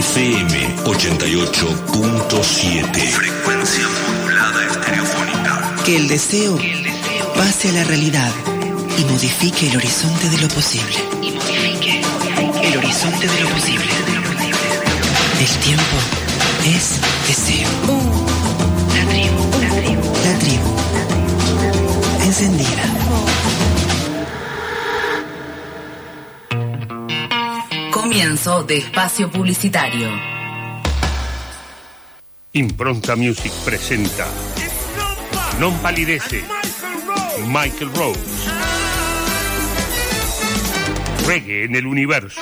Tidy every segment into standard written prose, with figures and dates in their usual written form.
FM 88.7. Frecuencia modulada estereofónica. Que el deseo pase a la realidad y modifique el horizonte de lo posible. El horizonte de lo posible. El tiempo es deseo. La tribu. Encendida. Comienzo de espacio publicitario. Impronta Music presenta Non Palidece, Michael Rose. Reggae en el universo.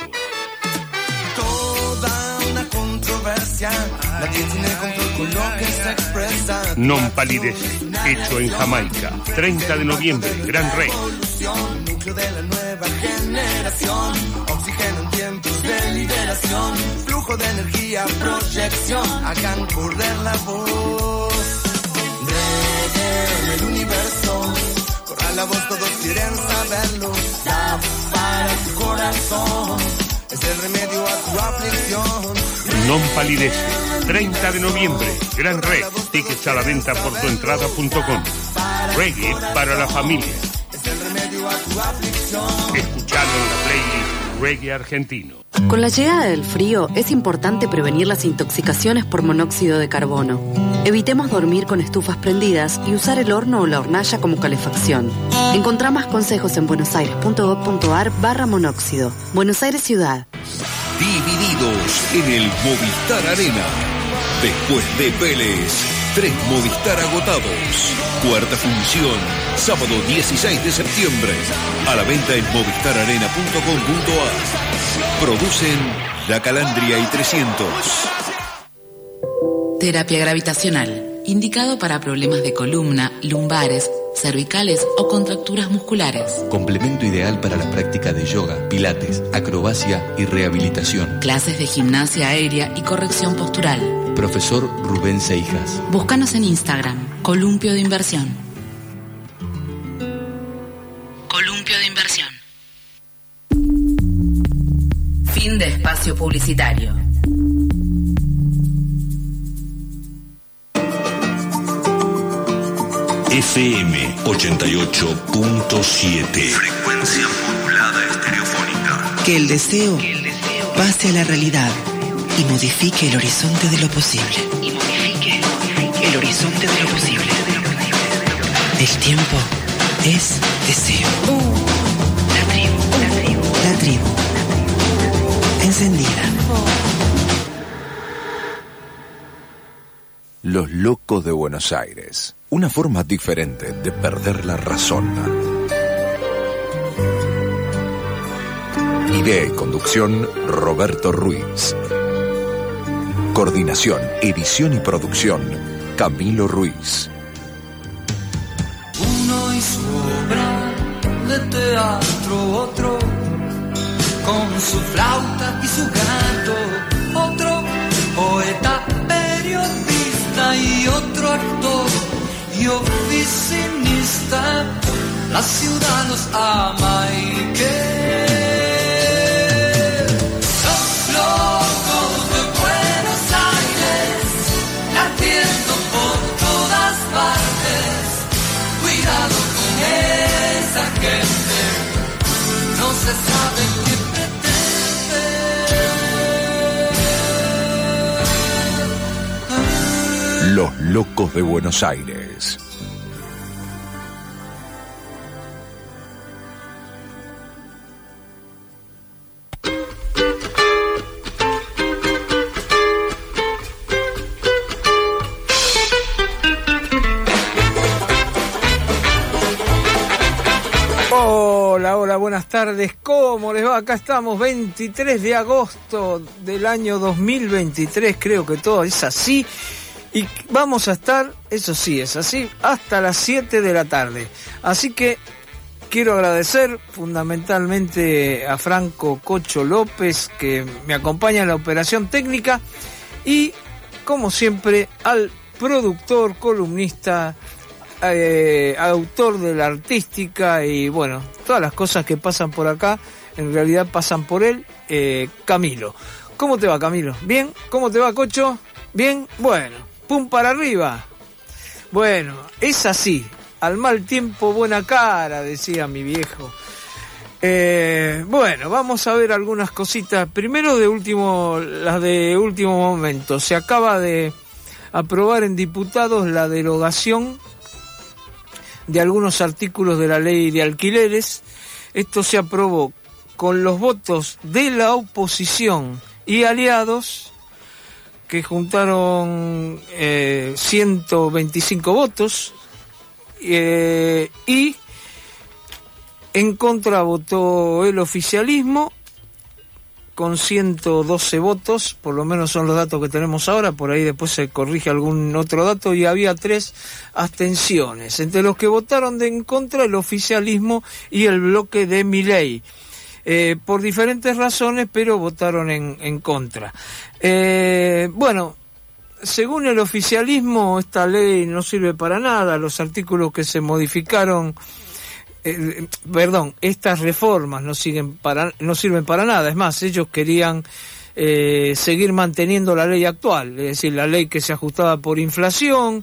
Toda una controversia, nadie tiene control con lo que se expresa. Non Palidece, hecho en Jamaica, 30 de noviembre, Gran Rex. Núcleo de la nueva generación, oxígeno en tiempos de liberación, flujo de energía, proyección, hagan correr la voz. En el universo, corra la voz, todos quieren saberlo. Da para tu corazón, es el remedio a tu aflicción. Non Palidece, 30 de noviembre, Gran Rex. Tickets a la venta por tuentrada.com. Reggae para la familia. Escuchalo en la playlist Reggae Argentino. Con la llegada del frío es importante prevenir las intoxicaciones por monóxido de carbono. Evitemos dormir con estufas prendidas y usar el horno o la hornalla como calefacción. Encontrá más consejos en buenosaires.gov.ar/monóxido. Buenos Aires Ciudad. Divididos en el Movistar Arena. Después de Vélez, 3 Movistar agotados. Cuarta función, sábado 16 de septiembre. A la venta en movistararena.com.ar. Producen La Calandria y 300. Terapia gravitacional, indicado para problemas de columna, lumbares, cervicales o contracturas musculares. Complemento ideal para la práctica de yoga, pilates, acrobacia y rehabilitación. Clases de gimnasia aérea y corrección postural. Profesor Rubén Seijas. Búscanos en Instagram, Columpio de Inversión. Columpio de Inversión. Fin de espacio publicitario. FM 88.7. Frecuencia modulada estereofónica. Que el deseo pase a la realidad y modifique el horizonte de lo posible. El horizonte de lo posible. El tiempo es deseo. La tribu. Encendida. Los locos de Buenos Aires. Una forma diferente de perder la razón. Idea y conducción, Roberto Ruiz. Coordinación, edición y producción, Camilo Ruiz. Uno y su obra de teatro, otro con su flauta y su canto, otro poeta, periodista y otro actor y oficinista. La ciudad los ama y que los locos de Buenos Aires latiendo por todas partes. Cuidado con esa gente, no se sabe qué pretende. Los locos de Buenos Aires. Hola, buenas tardes, ¿cómo les va? Acá estamos, 23 de agosto del año 2023, creo que todo es así, y vamos a estar, eso sí es así, hasta las 7 de la tarde. Así que quiero agradecer fundamentalmente a Franco Cocho López, que me acompaña en la operación técnica, y como siempre al productor, columnista, autor de la artística y bueno, todas las cosas que pasan por acá en realidad pasan por él, Camilo. ¿Cómo te va, Camilo? ¿Bien? ¿Cómo te va, Cocho? ¿Bien? Bueno, pum para arriba. Bueno, es así. Al mal tiempo, buena cara, decía mi viejo. Bueno, vamos a ver algunas cositas. Primero las de último momento. Se acaba de aprobar en diputados la derogación de algunos artículos de la ley de alquileres. Esto se aprobó con los votos de la oposición y aliados, que juntaron 125 votos, y en contra votó el oficialismo con 112 votos, por lo menos son los datos que tenemos ahora, por ahí después se corrige algún otro dato, y había 3 abstenciones, entre los que votaron en contra el oficialismo y el bloque de Milei, por diferentes razones, pero votaron en contra. Bueno, según el oficialismo, esta ley no sirve para nada, los artículos que se modificaron, estas reformas no sirven para nada. Es más, ellos querían seguir manteniendo la ley actual, es decir, la ley que se ajustaba por inflación,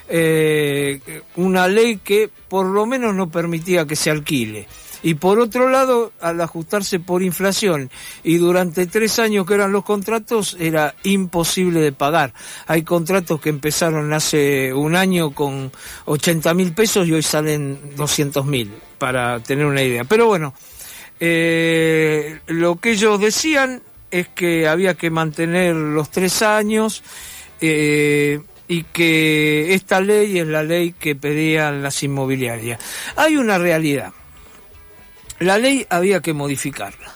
una ley que por lo menos no permitía que se alquile. Y por otro lado, al ajustarse por inflación y durante 3 años que eran los contratos, era imposible de pagar. Hay contratos que empezaron hace un año con 80.000 pesos y hoy salen 200.000, para tener una idea. Pero bueno, lo que ellos decían es que había que mantener los 3 años, y que esta ley es la ley que pedían las inmobiliarias. Hay una realidad. La ley había que modificarla,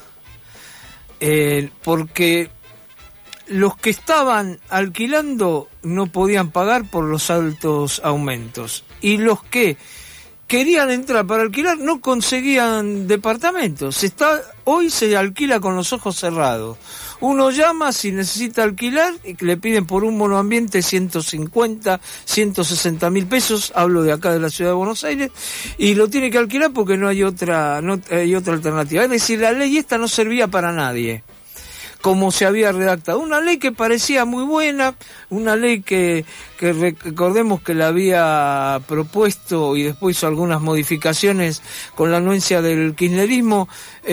porque los que estaban alquilando no podían pagar por los altos aumentos, y los que querían entrar para alquilar no conseguían departamentos. Hoy se alquila con los ojos cerrados. Uno llama si necesita alquilar y le piden por un monoambiente 150, 160.000 pesos, hablo de acá de la ciudad de Buenos Aires, y lo tiene que alquilar porque no hay otra alternativa. Es decir, la ley esta no servía para nadie, como se había redactado. Una ley que parecía muy buena, una ley que recordemos que la había propuesto y después hizo algunas modificaciones con la anuencia del kirchnerismo,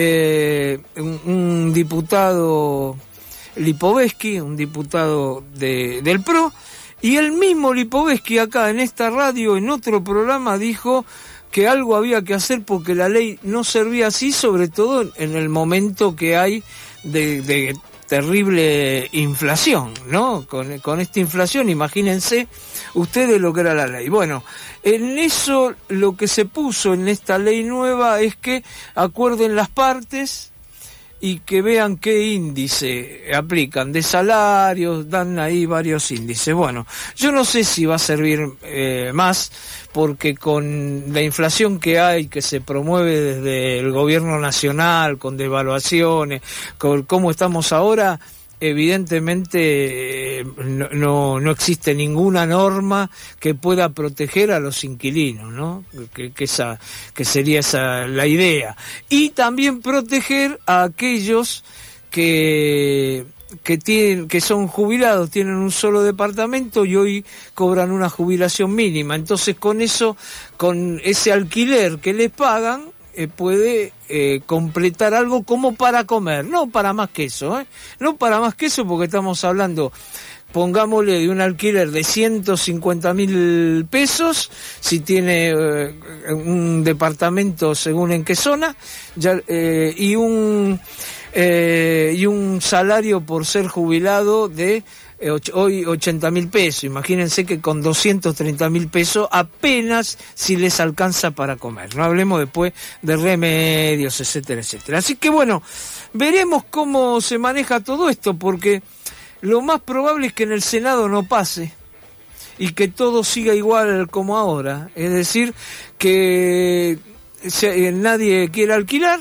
un diputado Lipovetsky, un diputado del PRO, y el mismo Lipovetsky acá en esta radio, en otro programa, dijo que algo había que hacer porque la ley no servía así, sobre todo en el momento que hay de terrible inflación, ¿no? Con esta inflación, imagínense ustedes lo que era la ley. Bueno, en eso lo que se puso en esta ley nueva es que acuerden las partes y que vean qué índice aplican de salarios, dan ahí varios índices. Bueno, yo no sé si va a servir más, porque con la inflación que hay, que se promueve desde el gobierno nacional, con devaluaciones, con cómo estamos ahora, evidentemente no existe ninguna norma que pueda proteger a los inquilinos, ¿no? Que sería esa la idea. Y también proteger a aquellos que son jubilados, tienen un solo departamento y hoy cobran una jubilación mínima. Entonces con ese alquiler que les pagan, puede completar algo como para comer, no para más que eso, no para más que eso, porque estamos hablando, pongámosle, de un alquiler de 150.000 pesos, si tiene un departamento según en qué zona, y un salario por ser jubilado de hoy 80.000 pesos. Imagínense que con 230.000 pesos apenas si les alcanza para comer. No hablemos después de remedios, etcétera, etcétera. Así que bueno, veremos cómo se maneja todo esto, porque lo más probable es que en el Senado no pase y que todo siga igual como ahora. Es decir, que nadie quiere alquilar,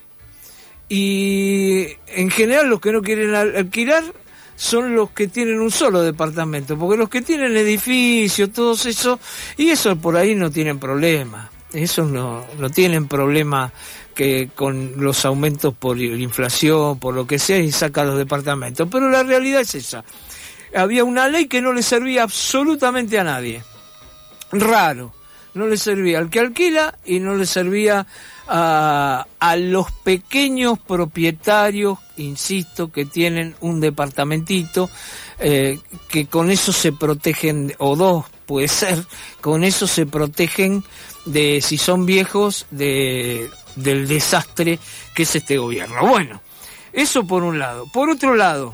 y en general los que no quieren alquilar son los que tienen un solo departamento, porque los que tienen edificios, todos eso, y eso por ahí no tienen problema. Esos no tienen problema que con los aumentos por inflación, por lo que sea, y saca los departamentos. Pero la realidad es esa. Había una ley que no le servía absolutamente a nadie. Raro. No le servía al que alquila y no le servía a los pequeños propietarios, insisto, que tienen un departamentito, que con eso se protegen, o dos puede ser, con eso se protegen de, si son viejos, del desastre que es este gobierno. Bueno, eso por un lado. Por otro lado,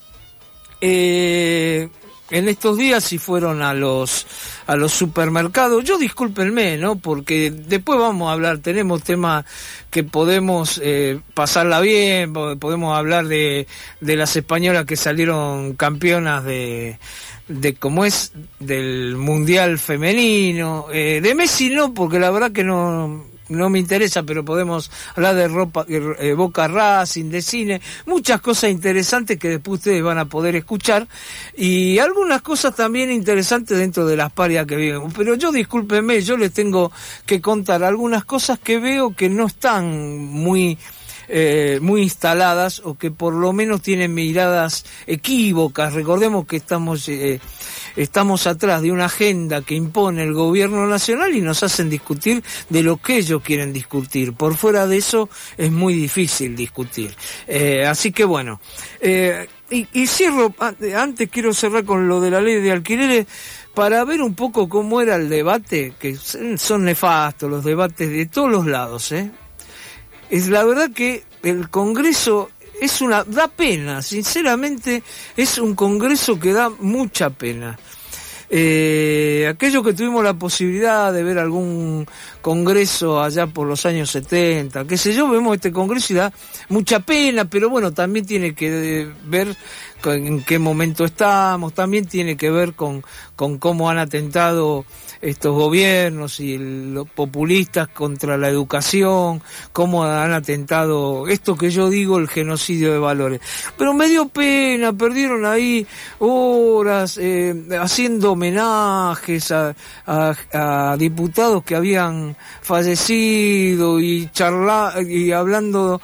en estos días si fueron a los supermercados, yo discúlpenme, ¿no? Porque después vamos a hablar, tenemos temas que podemos pasarla bien, podemos hablar de las españolas que salieron campeonas de cómo es, del Mundial Femenino, de Messi no, porque la verdad que no me interesa, pero podemos hablar de Boca Racing, de cine, muchas cosas interesantes que después ustedes van a poder escuchar, y algunas cosas también interesantes dentro de las parias que viven. Pero yo, discúlpenme, yo les tengo que contar algunas cosas que veo que no están muy instaladas, o que por lo menos tienen miradas equívocas. Recordemos que estamos atrás de una agenda que impone el gobierno nacional y nos hacen discutir de lo que ellos quieren discutir. Por fuera de eso es muy difícil discutir. Así que bueno, y cierro, antes quiero cerrar con lo de la ley de alquileres, para ver un poco cómo era el debate, que son nefastos los debates de todos los lados, Es la verdad que el Congreso da pena, sinceramente es un Congreso que da mucha pena. Aquellos que tuvimos la posibilidad de ver algún Congreso allá por los años 70, qué sé yo, vemos este Congreso y da mucha pena, pero bueno, también tiene que ver en qué momento estamos, también tiene que ver con cómo han atentado estos gobiernos y los populistas contra la educación, cómo han atentado, esto que yo digo, el genocidio de valores. Pero me dio pena, perdieron ahí horas haciendo homenajes a diputados que habían fallecido y hablando,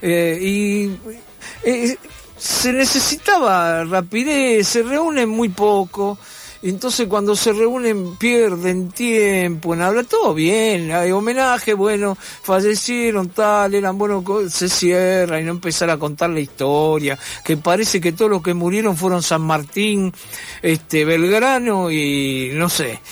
se necesitaba rapidez, se reúnen muy poco. Entonces cuando se reúnen pierden tiempo en hablar, todo bien, hay homenaje, bueno, fallecieron tal, eran buenos, se cierra y no empezar a contar la historia, que parece que todos los que murieron fueron San Martín, Belgrano y no sé,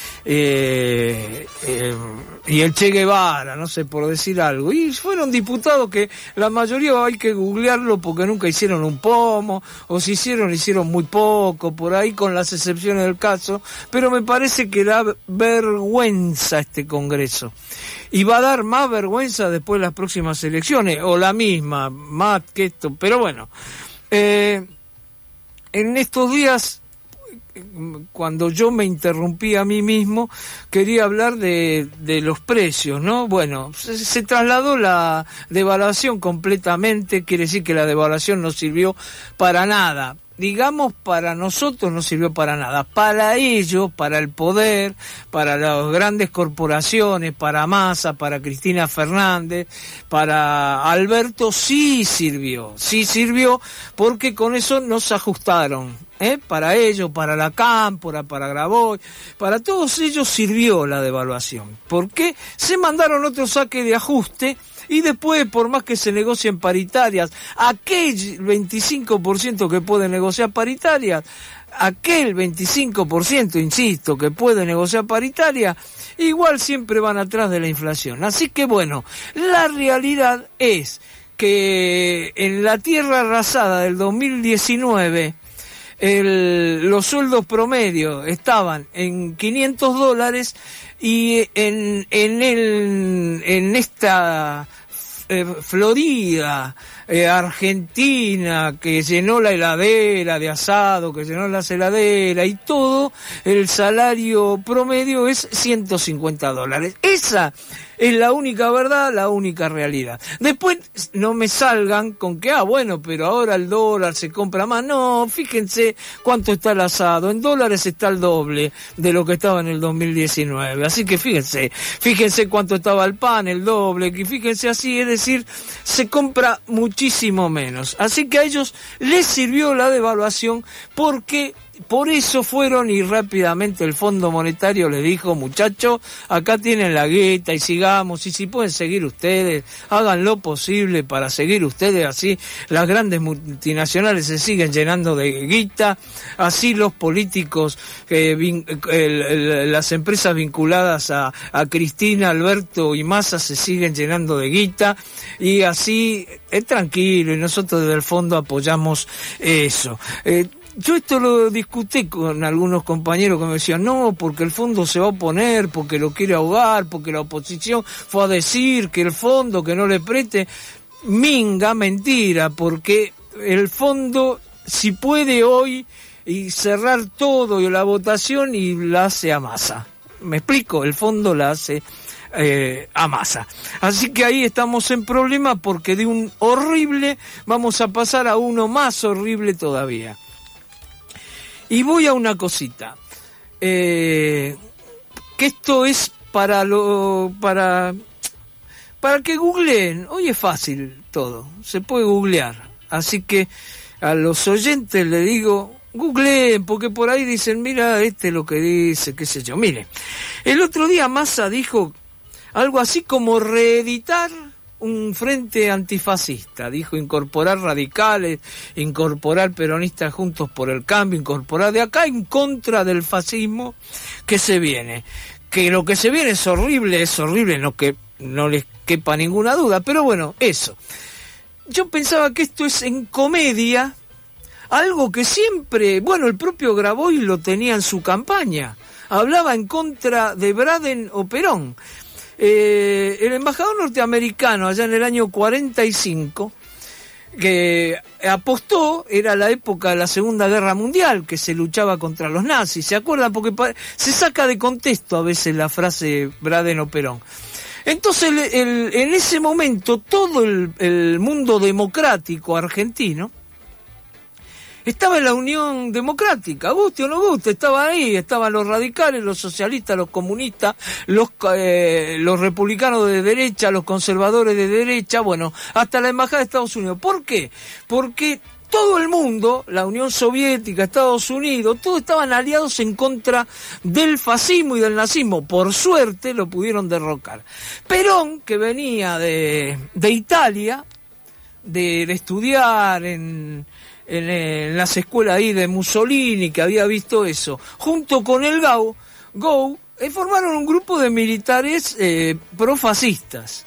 y el Che Guevara, no sé, por decir algo, y fueron diputados que la mayoría hay que googlearlo porque nunca hicieron un pomo, o si hicieron muy poco, por ahí con las excepciones del caso. Pero me parece que da vergüenza este Congreso. Y va a dar más vergüenza después de las próximas elecciones, o la misma, más que esto. Pero bueno, en estos días, cuando yo me interrumpí a mí mismo, quería hablar de los precios, ¿no? Bueno, se trasladó la devaluación completamente, quiere decir que la devaluación no sirvió para nada. Digamos, para nosotros no sirvió para nada. Para ellos, para el poder, para las grandes corporaciones, para Massa, para Cristina Fernández, para Alberto, sí sirvió porque con eso nos ajustaron. Para ellos, para la Cámpora, para Grabois, para todos ellos sirvió la devaluación. ¿Por qué? Se mandaron otro saque de ajuste. Y después, por más que se negocien paritarias, aquel 25% que puede negociar paritarias, aquel 25%, insisto, que puede negociar paritaria, igual siempre van atrás de la inflación. Así que bueno, la realidad es que en la tierra arrasada del 2019, los sueldos promedio estaban en $500 y en esta Florida Argentina, que llenó la heladera de asado, que llenó las heladeras y todo, el salario promedio es $150. Esa es la única verdad, la única realidad. Después no me salgan con que, bueno, pero ahora el dólar se compra más. No, fíjense cuánto está el asado. En dólares está el doble de lo que estaba en el 2019. Así que fíjense cuánto estaba el pan, el doble, y fíjense así, es decir, se compra muchísimo menos. Así que a ellos les sirvió la devaluación porque por eso fueron y rápidamente el Fondo Monetario les dijo, muchachos, acá tienen la guita y sigamos, y si pueden seguir ustedes, hagan lo posible para seguir ustedes, así las grandes multinacionales se siguen llenando de guita, así los políticos, las empresas vinculadas a Cristina, Alberto y Massa se siguen llenando de guita, y así es tranquilo, y nosotros desde el fondo apoyamos eso. Yo esto lo discutí con algunos compañeros que me decían, no, porque el fondo se va a oponer, porque lo quiere ahogar, porque la oposición fue a decir que el fondo, que no le preste. Mentira, porque el fondo, si puede hoy, y cerrar todo y la votación, y la hace a Massa. ¿Me explico? El fondo la hace a Massa. Así que ahí estamos en problema, porque de un horrible vamos a pasar a uno más horrible todavía. Y voy a una cosita, que esto es para que googleen. Hoy es fácil todo, se puede googlear. Así que a los oyentes les digo, googleen, porque por ahí dicen, mira, es lo que dice, qué sé yo. Mire, el otro día Massa dijo algo así como reeditar un frente antifascista, dijo incorporar radicales, incorporar peronistas juntos por el cambio, incorporar de acá en contra del fascismo que se viene. Que lo que se viene es horrible, no que no les quepa ninguna duda, pero bueno, eso. Yo pensaba que esto es en comedia, algo que siempre, el propio Grabois lo tenía en su campaña, hablaba en contra de Braden o Perón. El embajador norteamericano allá en el año 45 que apostó, era la época de la Segunda Guerra Mundial, que se luchaba contra los nazis, ¿se acuerdan? Porque se saca de contexto a veces la frase Braden o Perón. Entonces en ese momento todo el mundo democrático argentino estaba en la Unión Democrática, guste o no guste, estaba ahí, estaban los radicales, los socialistas, los comunistas, los republicanos de derecha, los conservadores de derecha, hasta la Embajada de Estados Unidos. ¿Por qué? Porque todo el mundo, la Unión Soviética, Estados Unidos, todos estaban aliados en contra del fascismo y del nazismo. Por suerte lo pudieron derrocar. Perón, que venía de Italia, de estudiar en las escuelas ahí de Mussolini, que había visto eso, junto con el GAU, formaron un grupo de militares profascistas.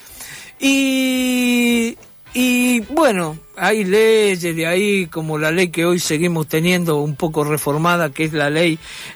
Y hay leyes de ahí, como la ley que hoy seguimos teniendo un poco reformada, que es la ley,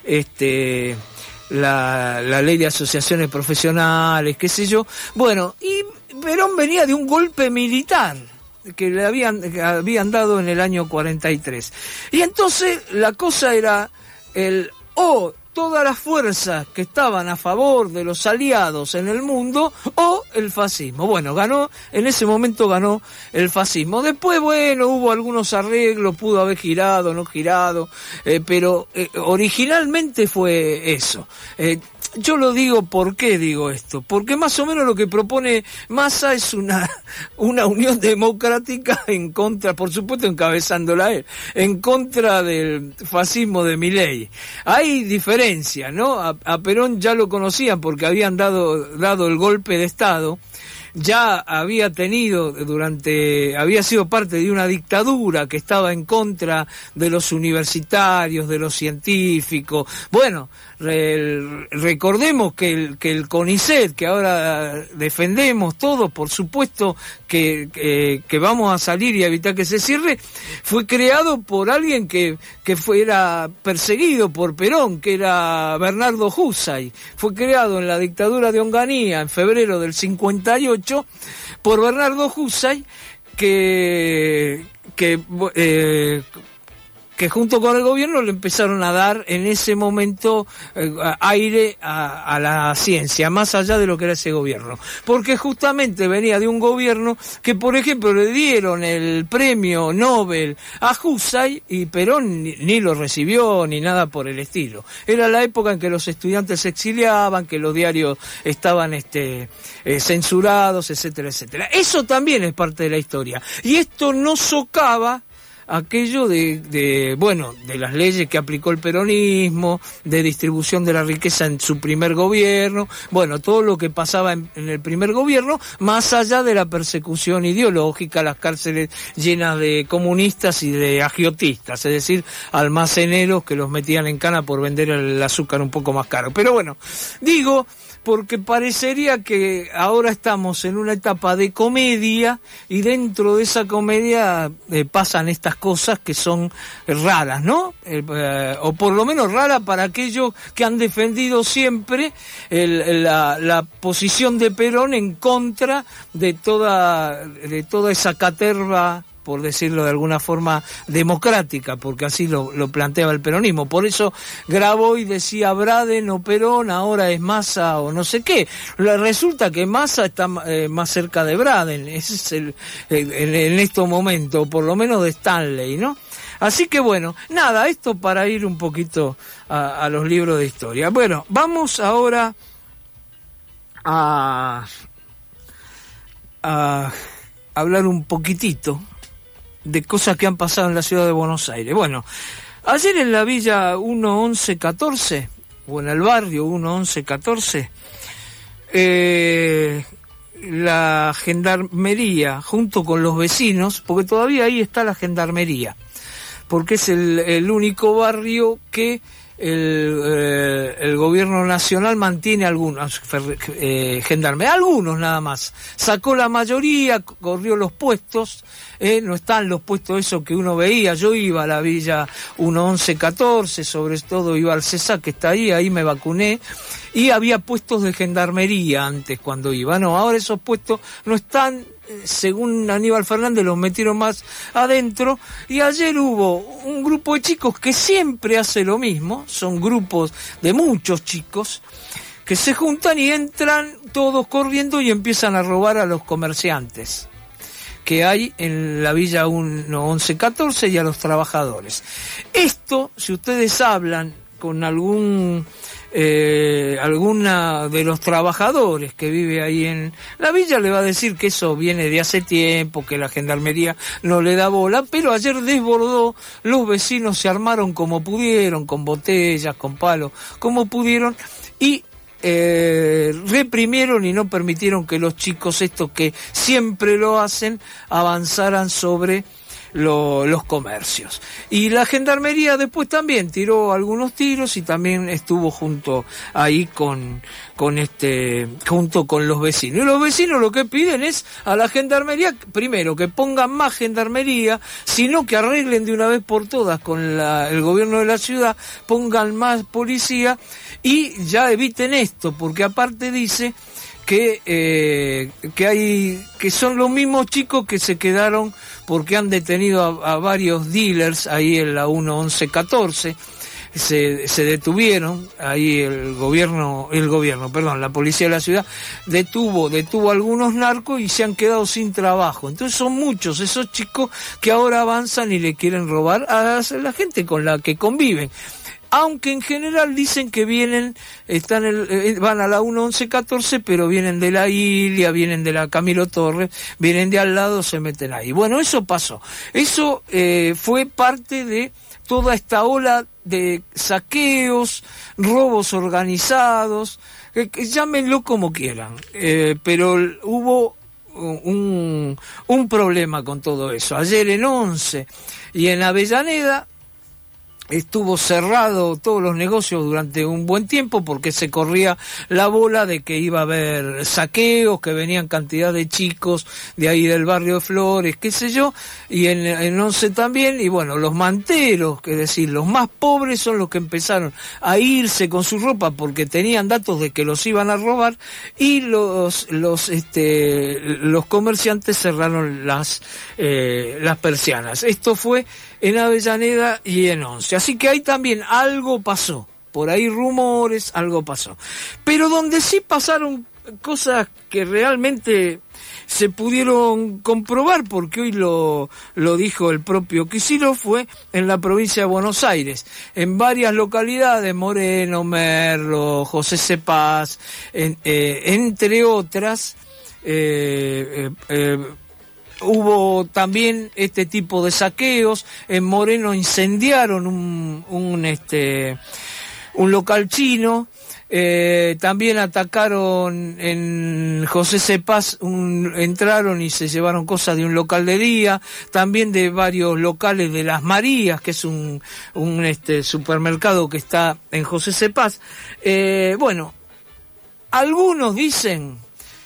la ley de asociaciones profesionales, qué sé yo. Y Perón venía de un golpe militar que le habían dado en el año 43. Y entonces la cosa era todas las fuerzas que estaban a favor de los aliados en el mundo o el fascismo. En ese momento ganó el fascismo. Después, hubo algunos arreglos, pudo haber girado, no girado, pero originalmente fue eso. Yo lo digo, ¿por qué digo esto? Porque más o menos lo que propone Massa es una unión democrática en contra, por supuesto encabezándola él, en contra del fascismo de Milei. Hay diferencia, ¿no? A Perón ya lo conocían porque habían dado el golpe de Estado. Ya había sido parte de una dictadura que estaba en contra de los universitarios, de los científicos. Recordemos que el CONICET, que ahora defendemos todos, por supuesto que vamos a salir y evitar que se cierre, fue creado por alguien que era perseguido por Perón, que era Bernardo Husay. Fue creado en la dictadura de Onganía en febrero del 58 por Bernardo Husay, que junto con el gobierno le empezaron a dar en ese momento aire a la ciencia, más allá de lo que era ese gobierno. Porque justamente venía de un gobierno que, por ejemplo, le dieron el premio Nobel a Husay y Perón ni lo recibió ni nada por el estilo. Era la época en que los estudiantes se exiliaban, que los diarios estaban censurados, etcétera, etcétera. Eso también es parte de la historia. Y esto no socava aquello de las leyes que aplicó el peronismo, de distribución de la riqueza en su primer gobierno, todo lo que pasaba en el primer gobierno, más allá de la persecución ideológica, las cárceles llenas de comunistas y de agiotistas, es decir, almaceneros que los metían en cana por vender el azúcar un poco más caro. Pero digo, porque parecería que ahora estamos en una etapa de comedia y dentro de esa comedia pasan estas cosas que son raras, ¿no? O por lo menos raras para aquellos que han defendido siempre la posición de Perón en contra de toda esa caterva, por decirlo de alguna forma, democrática, porque así lo planteaba el peronismo. Por eso grabó y decía Braden o Perón, ahora es Massa o no sé qué. Resulta que Massa está más cerca de Braden, ese es en estos momentos, por lo menos de Stanley, ¿no? Así que nada, esto para ir un poquito a los libros de historia. Vamos ahora a hablar un poquitito de cosas que han pasado en la ciudad de Buenos Aires. Ayer en la Villa 1114, o en el barrio 1114, la gendarmería, junto con los vecinos, porque todavía ahí está la gendarmería, porque es el único barrio que el gobierno nacional mantiene algunos gendarmes, algunos nada más, sacó la mayoría, corrió los puestos, no están los puestos esos que uno veía. Yo iba a la Villa 1114, sobre todo iba al CESAC que está ahí me vacuné, y había puestos de gendarmería antes cuando iba. Ahora esos puestos no están, según Aníbal Fernández los metieron más adentro, y ayer hubo un grupo de chicos que siempre hace lo mismo, son grupos de muchos chicos que se juntan y entran todos corriendo y empiezan a robar a los comerciantes que hay en la Villa 1114 y a los trabajadores. Esto, si ustedes hablan con alguna de los trabajadores que vive ahí en la villa, le va a decir que eso viene de hace tiempo, que la gendarmería no le da bola, pero ayer desbordó, los vecinos se armaron como pudieron, con botellas, con palos, como pudieron, y reprimieron y no permitieron que los chicos estos que siempre lo hacen avanzaran sobre los comercios. Y la gendarmería después también tiró algunos tiros y también estuvo junto con los vecinos. Y los vecinos lo que piden es a la gendarmería, primero, que pongan más gendarmería, sino que arreglen de una vez por todas con el gobierno de la ciudad, pongan más policía y ya eviten esto, porque aparte dice que son los mismos chicos que se quedaron porque han detenido a varios dealers ahí en la 1114, se detuvieron ahí la policía de la ciudad detuvo a algunos narcos y se han quedado sin trabajo. Entonces son muchos esos chicos que ahora avanzan y le quieren robar a la gente con la que conviven. Aunque en general dicen que van a la 1114, pero vienen de la Ilia, vienen de la Camilo Torres, vienen de al lado, se meten ahí. Eso pasó. Eso fue parte de toda esta ola de saqueos, robos organizados, llámenlo como quieran, pero hubo un problema con todo eso. Ayer en 11 y en Avellaneda estuvo cerrado todos los negocios durante un buen tiempo porque se corría la bola de que iba a haber saqueos, que venían cantidad de chicos de ahí del barrio de Flores, qué sé yo, y en Once también, y bueno, los manteros, es decir, los más pobres son los que empezaron a irse con su ropa porque tenían datos de que los iban a robar, y los comerciantes cerraron las persianas. Esto fue en Avellaneda y en Once. Así que ahí también algo pasó. Por ahí rumores, algo pasó. Pero donde sí pasaron cosas que realmente se pudieron comprobar, porque hoy lo dijo el propio Kicillof, fue en la provincia de Buenos Aires. En varias localidades, Moreno, Merlo, José Cepaz, entre otras, hubo también este tipo de saqueos. En Moreno incendiaron un local chino. También atacaron en José Cepaz, entraron y se llevaron cosas de un local de día, también de varios locales de Las Marías, que es un supermercado que está en José Cepaz. Bueno, algunos dicen,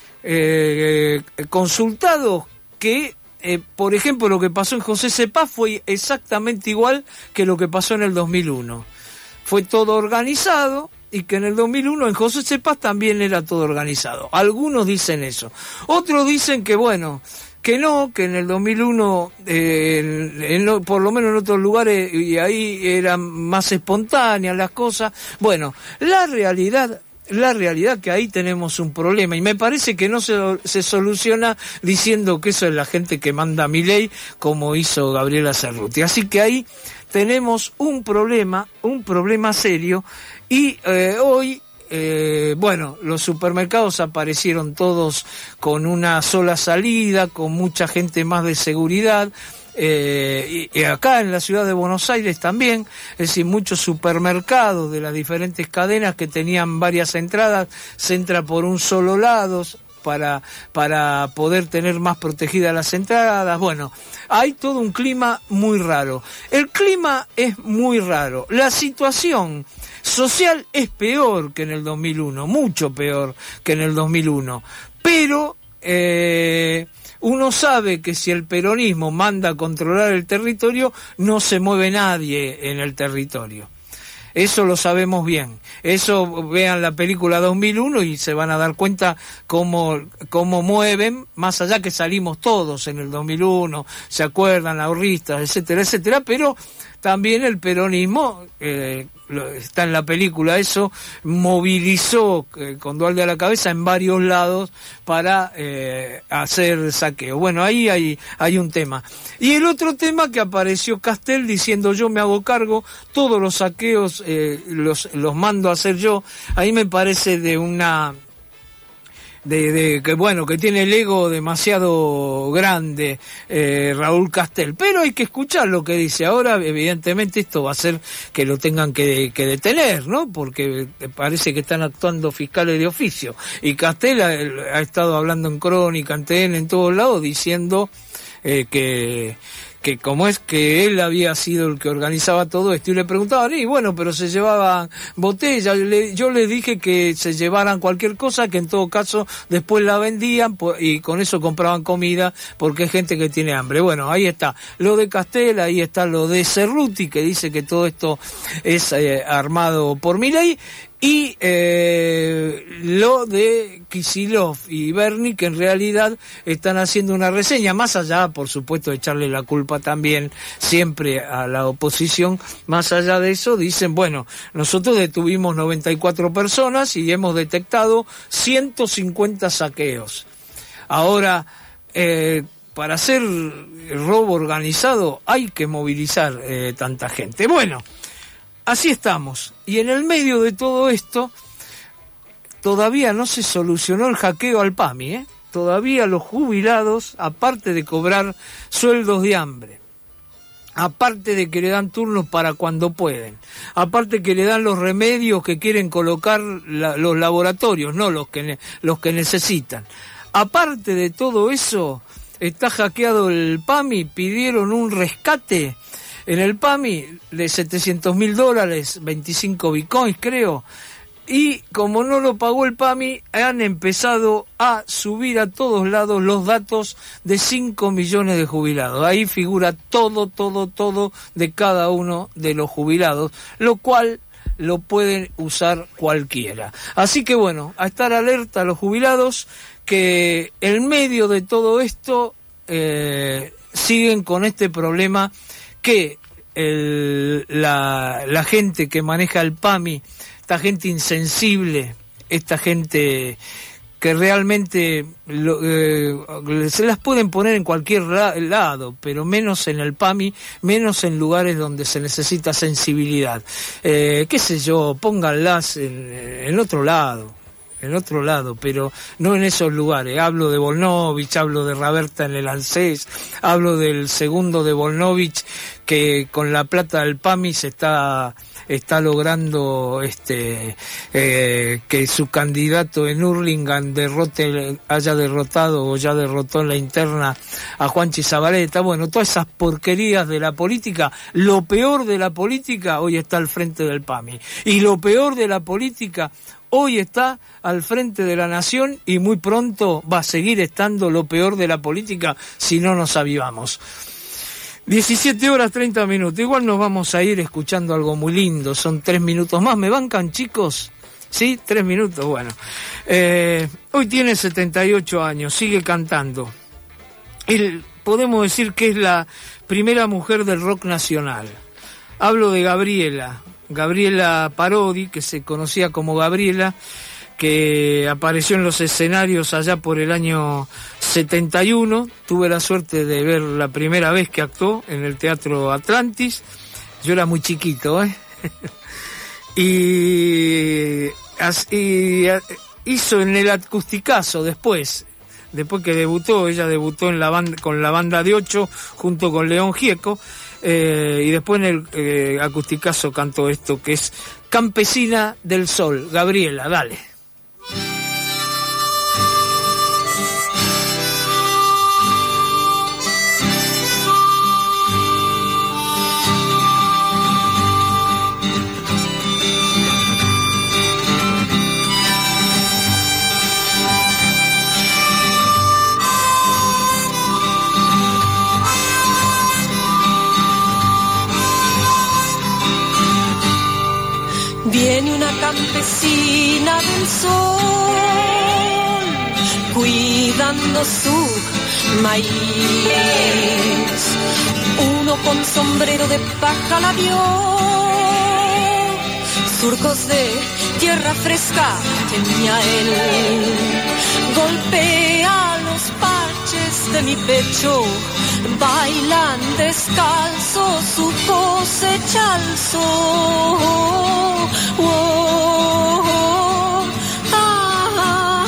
consultados, que, por ejemplo, lo que pasó en José Cepaz fue exactamente igual que lo que pasó en el 2001. Fue todo organizado, y que en el 2001 en José Cepaz también era todo organizado. Algunos dicen eso. Otros dicen que, bueno, que no, que en el 2001, por lo menos en otros lugares, y ahí eran más espontáneas las cosas. Bueno, la realidad que ahí tenemos un problema, y me parece que no se soluciona diciendo que eso es la gente que manda Milei, como hizo Gabriela Cerruti. Así que ahí tenemos un problema serio, y hoy, bueno, los supermercados aparecieron todos con una sola salida, con mucha gente más de seguridad. Y acá en la ciudad de Buenos Aires también, es decir, muchos supermercados de las diferentes cadenas que tenían varias entradas, se entra por un solo lado para poder tener más protegidas las entradas. Bueno, hay todo un clima muy raro. El clima es muy raro. La situación social es peor que en el 2001, mucho peor que en el 2001, pero uno sabe que si el peronismo manda a controlar el territorio, no se mueve nadie en el territorio. Eso lo sabemos bien. Eso, vean la película 2001 y se van a dar cuenta cómo mueven, más allá que salimos todos en el 2001, se acuerdan, ahorristas, etcétera, etcétera, pero también el peronismo, está en la película eso, movilizó con Duhalde a la cabeza en varios lados para hacer saqueo. Bueno, ahí hay un tema. Y el otro tema, que apareció Castel diciendo: yo me hago cargo, todos los saqueos los mando a hacer yo. Ahí me parece que bueno, que tiene el ego demasiado grande Raúl Castel, pero hay que escuchar lo que dice. Ahora evidentemente esto va a hacer que lo tengan que detener, ¿no? Porque parece que están actuando fiscales de oficio, y Castel ha estado hablando en Crónica, en TN, en todos lados, diciendo que como es que él había sido el que organizaba todo esto, y le preguntaban, y bueno, pero se llevaban botellas, yo les dije que se llevaran cualquier cosa, que en todo caso después la vendían y con eso compraban comida, porque hay gente que tiene hambre. Bueno, ahí está lo de Castel, ahí está lo de Cerruti, que dice que todo esto es armado por Milei, y lo de Kicillof y Bernie, que en realidad están haciendo una reseña, más allá, por supuesto, de echarle la culpa también siempre a la oposición. Más allá de eso, dicen, bueno, nosotros detuvimos 94 personas y hemos detectado 150 saqueos. Ahora, para hacer robo organizado hay que movilizar tanta gente. Bueno, así estamos. Y en el medio de todo esto, todavía no se solucionó el hackeo al PAMI, ¿eh? Todavía los jubilados, aparte de cobrar sueldos de hambre, aparte de que le dan turnos para cuando pueden, aparte que le dan los remedios que quieren colocar los laboratorios, no los que necesitan. Aparte de todo eso, está hackeado el PAMI, pidieron un rescate en el PAMI de $700.000, 25 bitcoins creo, y como no lo pagó el PAMI, han empezado a subir a todos lados los datos de 5 millones de jubilados. Ahí figura todo de cada uno de los jubilados, lo cual lo pueden usar cualquiera. Así que bueno, a estar alerta a los jubilados que en medio de todo esto siguen con este problema que la gente que maneja el PAMI, esta gente insensible, esta gente que realmente se las pueden poner en cualquier lado, pero menos en el PAMI, menos en lugares donde se necesita sensibilidad. Qué sé yo, pónganlas en otro lado, pero no en esos lugares. Hablo de Volnovich, hablo de Raberta en el ANSES, hablo del segundo de Volnovich, que con la plata del PAMI se está logrando que su candidato en Hurlingham haya derrotado o ya derrotó en la interna a Juanchi Zabaleta. Bueno, todas esas porquerías de la política, lo peor de la política hoy está al frente del PAMI, y lo peor de la política hoy está al frente de la nación, y muy pronto va a seguir estando lo peor de la política si no nos avivamos. 17:30. Igual nos vamos a ir escuchando algo muy lindo. Son 3 minutos más. ¿Me bancan, chicos? ¿Sí? 3 minutos. Bueno. Hoy tiene 78 años. Sigue cantando. Podemos decir que es la primera mujer del rock nacional. Hablo de Gabriela Parodi, que se conocía como Gabriela, que apareció en los escenarios allá por el año 71. Tuve la suerte de ver la primera vez que actuó en el Teatro Atlantis. Yo era muy chiquito, y hizo en el Acusticazo después que debutó. Ella debutó en con la banda de 8 junto con León Gieco, y después en el Acusticazo cantó esto, que es Campesina del Sol. Gabriela, dale. Viene una campesina del sol, cuidando su maíz. Uno con sombrero de paja la vio, surcos de tierra fresca tenía él. Golpea los parches de mi pecho, bailan descalzo, su cosecha al sol. Oh, oh, oh, ah, ah,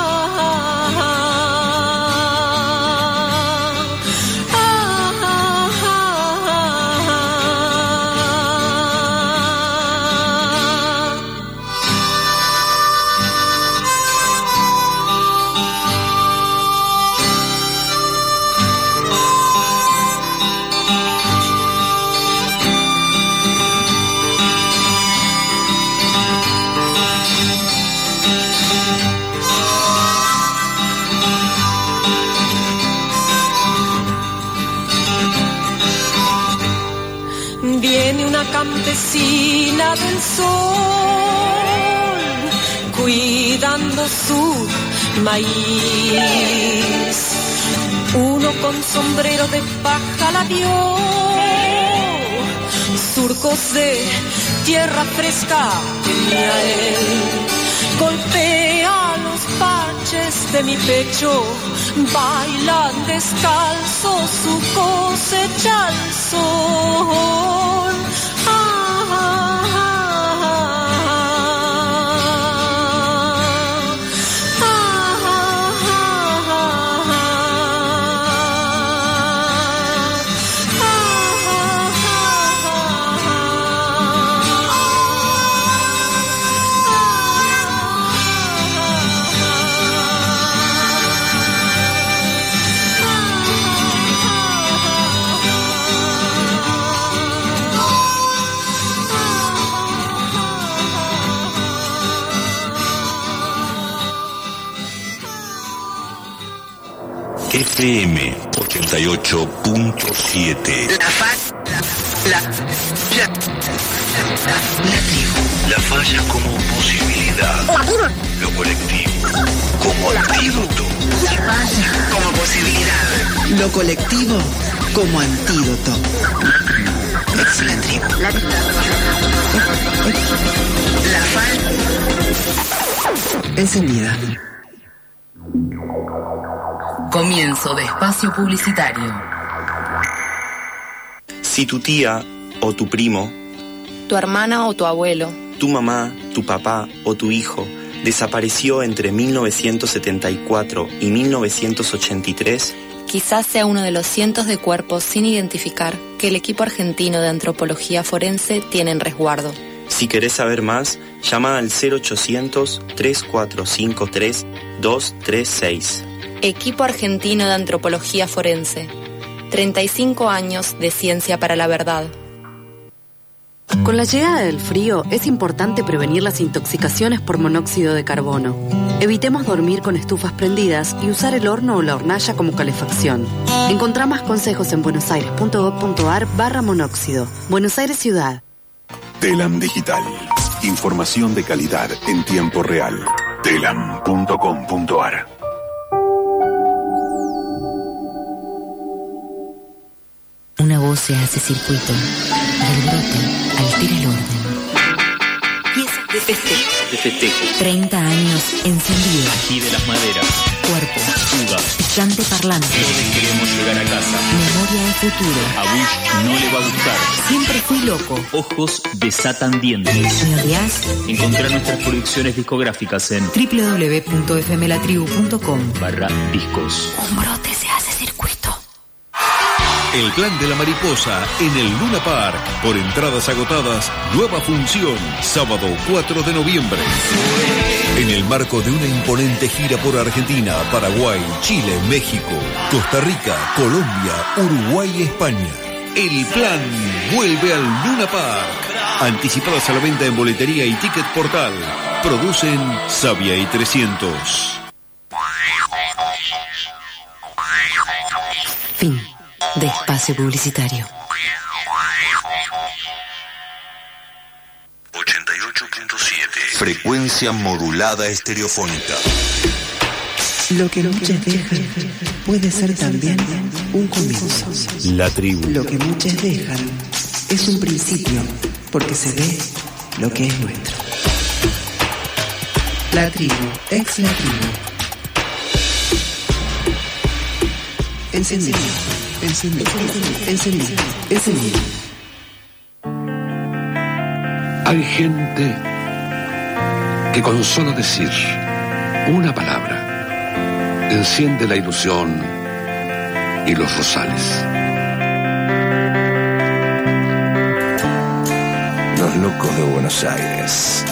campesina del sol, cuidando su maíz. Uno con sombrero de paja la vio, surcos de tierra fresca tenía él. Golpea los parches de mi pecho, bailan descalzo, su cosecha al sol. FM 88.7. La tribu. La falla como posibilidad. Lo colectivo como antídoto. La falla como posibilidad. Lo colectivo como antídoto. Es la tribu. La falla encendida. Comienzo de espacio publicitario. Si tu tía o tu primo, tu hermana o tu abuelo, tu mamá, tu papá o tu hijo desapareció entre 1974 y 1983, quizás sea uno de los cientos de cuerpos sin identificar que el equipo argentino de antropología forense tiene en resguardo. Si querés saber más, llama al 0800-3453-236. Equipo argentino de antropología forense. 35 años de ciencia para la verdad. Con la llegada del frío es importante prevenir las intoxicaciones por monóxido de carbono. Evitemos dormir con estufas prendidas y usar el horno o la hornalla como calefacción. Encontrá más consejos en buenosaires.gov.ar/monóxido. Buenos Aires Ciudad. Telam Digital. Información de calidad en tiempo real. Telam.com.ar. Una voz se hace circuito y el brote altera el orden. Pieza de festejo. 30 años encendido. Aquí de las maderas. Cuerpo. Fuga. Llante parlante. Todos queremos llegar a casa. Memoria del futuro. A Bush no le va a gustar. Siempre fui loco. Ojos desatan dientes. ¿Me odias? Encontrar nuestras producciones discográficas en www.fmlatribu.com/discos. Un brote se hace circuito. El Clan de la Mariposa en el Luna Park. Por entradas agotadas, nueva función, sábado 4 de noviembre. En el marco de una imponente gira por Argentina, Paraguay, Chile, México, Costa Rica, Colombia, Uruguay y España. El plan vuelve al Luna Park. Anticipadas a la venta en boletería y ticket portal. Producen Sabia y 300. Fin de espacio publicitario. 88.7. Frecuencia modulada estereofónica. Lo que muchos dejan puede ser también un comienzo. La tribu. Lo que muchos dejan es un principio, porque se ve lo que es nuestro. La tribu, ex la tribu. Encendido. Encendido. Encendido. Encendido. Hay gente que con solo decir una palabra enciende la ilusión y los rosales. Los locos de Buenos Aires.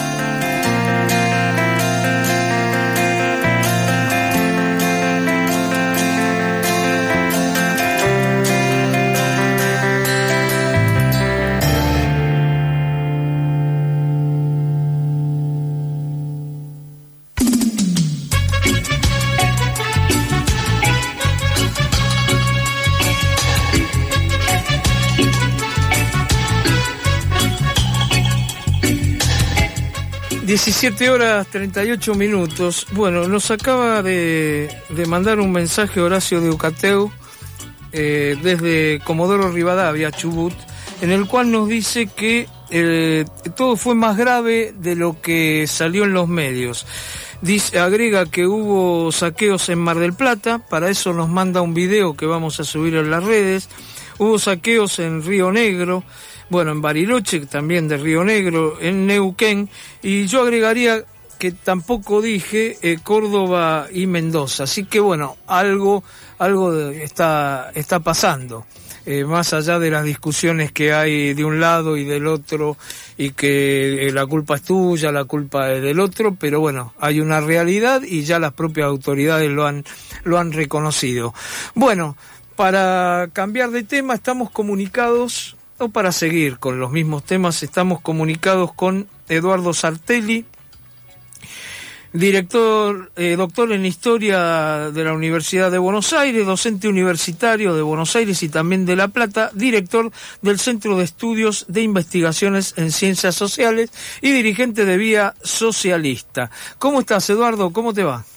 (17:38). Bueno, nos acaba de mandar un mensaje Horacio de Ucateu desde Comodoro Rivadavia, Chubut, en el cual nos dice que todo fue más grave de lo que salió en los medios. Agrega que hubo saqueos en Mar del Plata, para eso nos manda un video que vamos a subir en las redes. Hubo saqueos en Río Negro, bueno, en Bariloche, también de Río Negro, en Neuquén, y yo agregaría que tampoco dije Córdoba y Mendoza. Así que bueno, algo está pasando. Más allá de las discusiones que hay de un lado y del otro, y que la culpa es tuya, la culpa es del otro, pero bueno, hay una realidad y ya las propias autoridades lo han reconocido. Bueno, para cambiar de tema, estamos comunicados, o para seguir con los mismos temas, estamos comunicados con Eduardo Sartelli, doctor en Historia de la Universidad de Buenos Aires, docente universitario de Buenos Aires y también de La Plata, director del Centro de Estudios de Investigaciones en Ciencias Sociales y dirigente de Vía Socialista. ¿Cómo estás, Eduardo? ¿Cómo te va?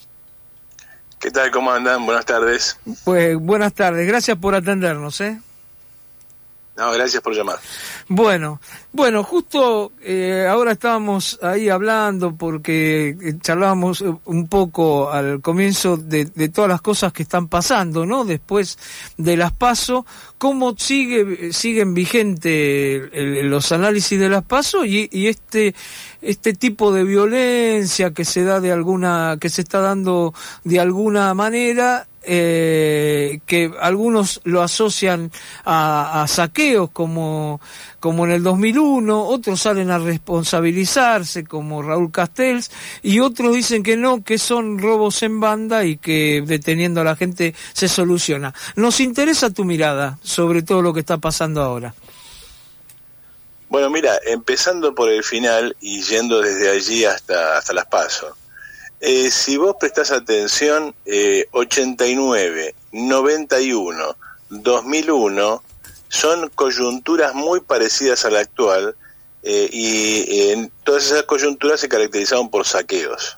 ¿Qué tal? ¿Cómo andan? Buenas tardes. Pues buenas tardes, gracias por atendernos, No, gracias por llamar. Bueno, justo ahora estábamos ahí hablando porque charlábamos un poco al comienzo de todas las cosas que están pasando, ¿no? Después de las PASO, cómo siguen vigentes los análisis de las PASO y este tipo de violencia que se da que se está dando de alguna manera. Que algunos lo asocian a saqueos como en el 2001, otros salen a responsabilizarse como Raúl Castells y otros dicen que no, que son robos en banda y que deteniendo a la gente se soluciona. Nos interesa tu mirada sobre todo lo que está pasando ahora. Bueno, mira, empezando por el final y yendo desde allí hasta las PASO. Si vos prestás atención, 89, 91, 2001 son coyunturas muy parecidas a la actual y en todas esas coyunturas se caracterizaban por saqueos.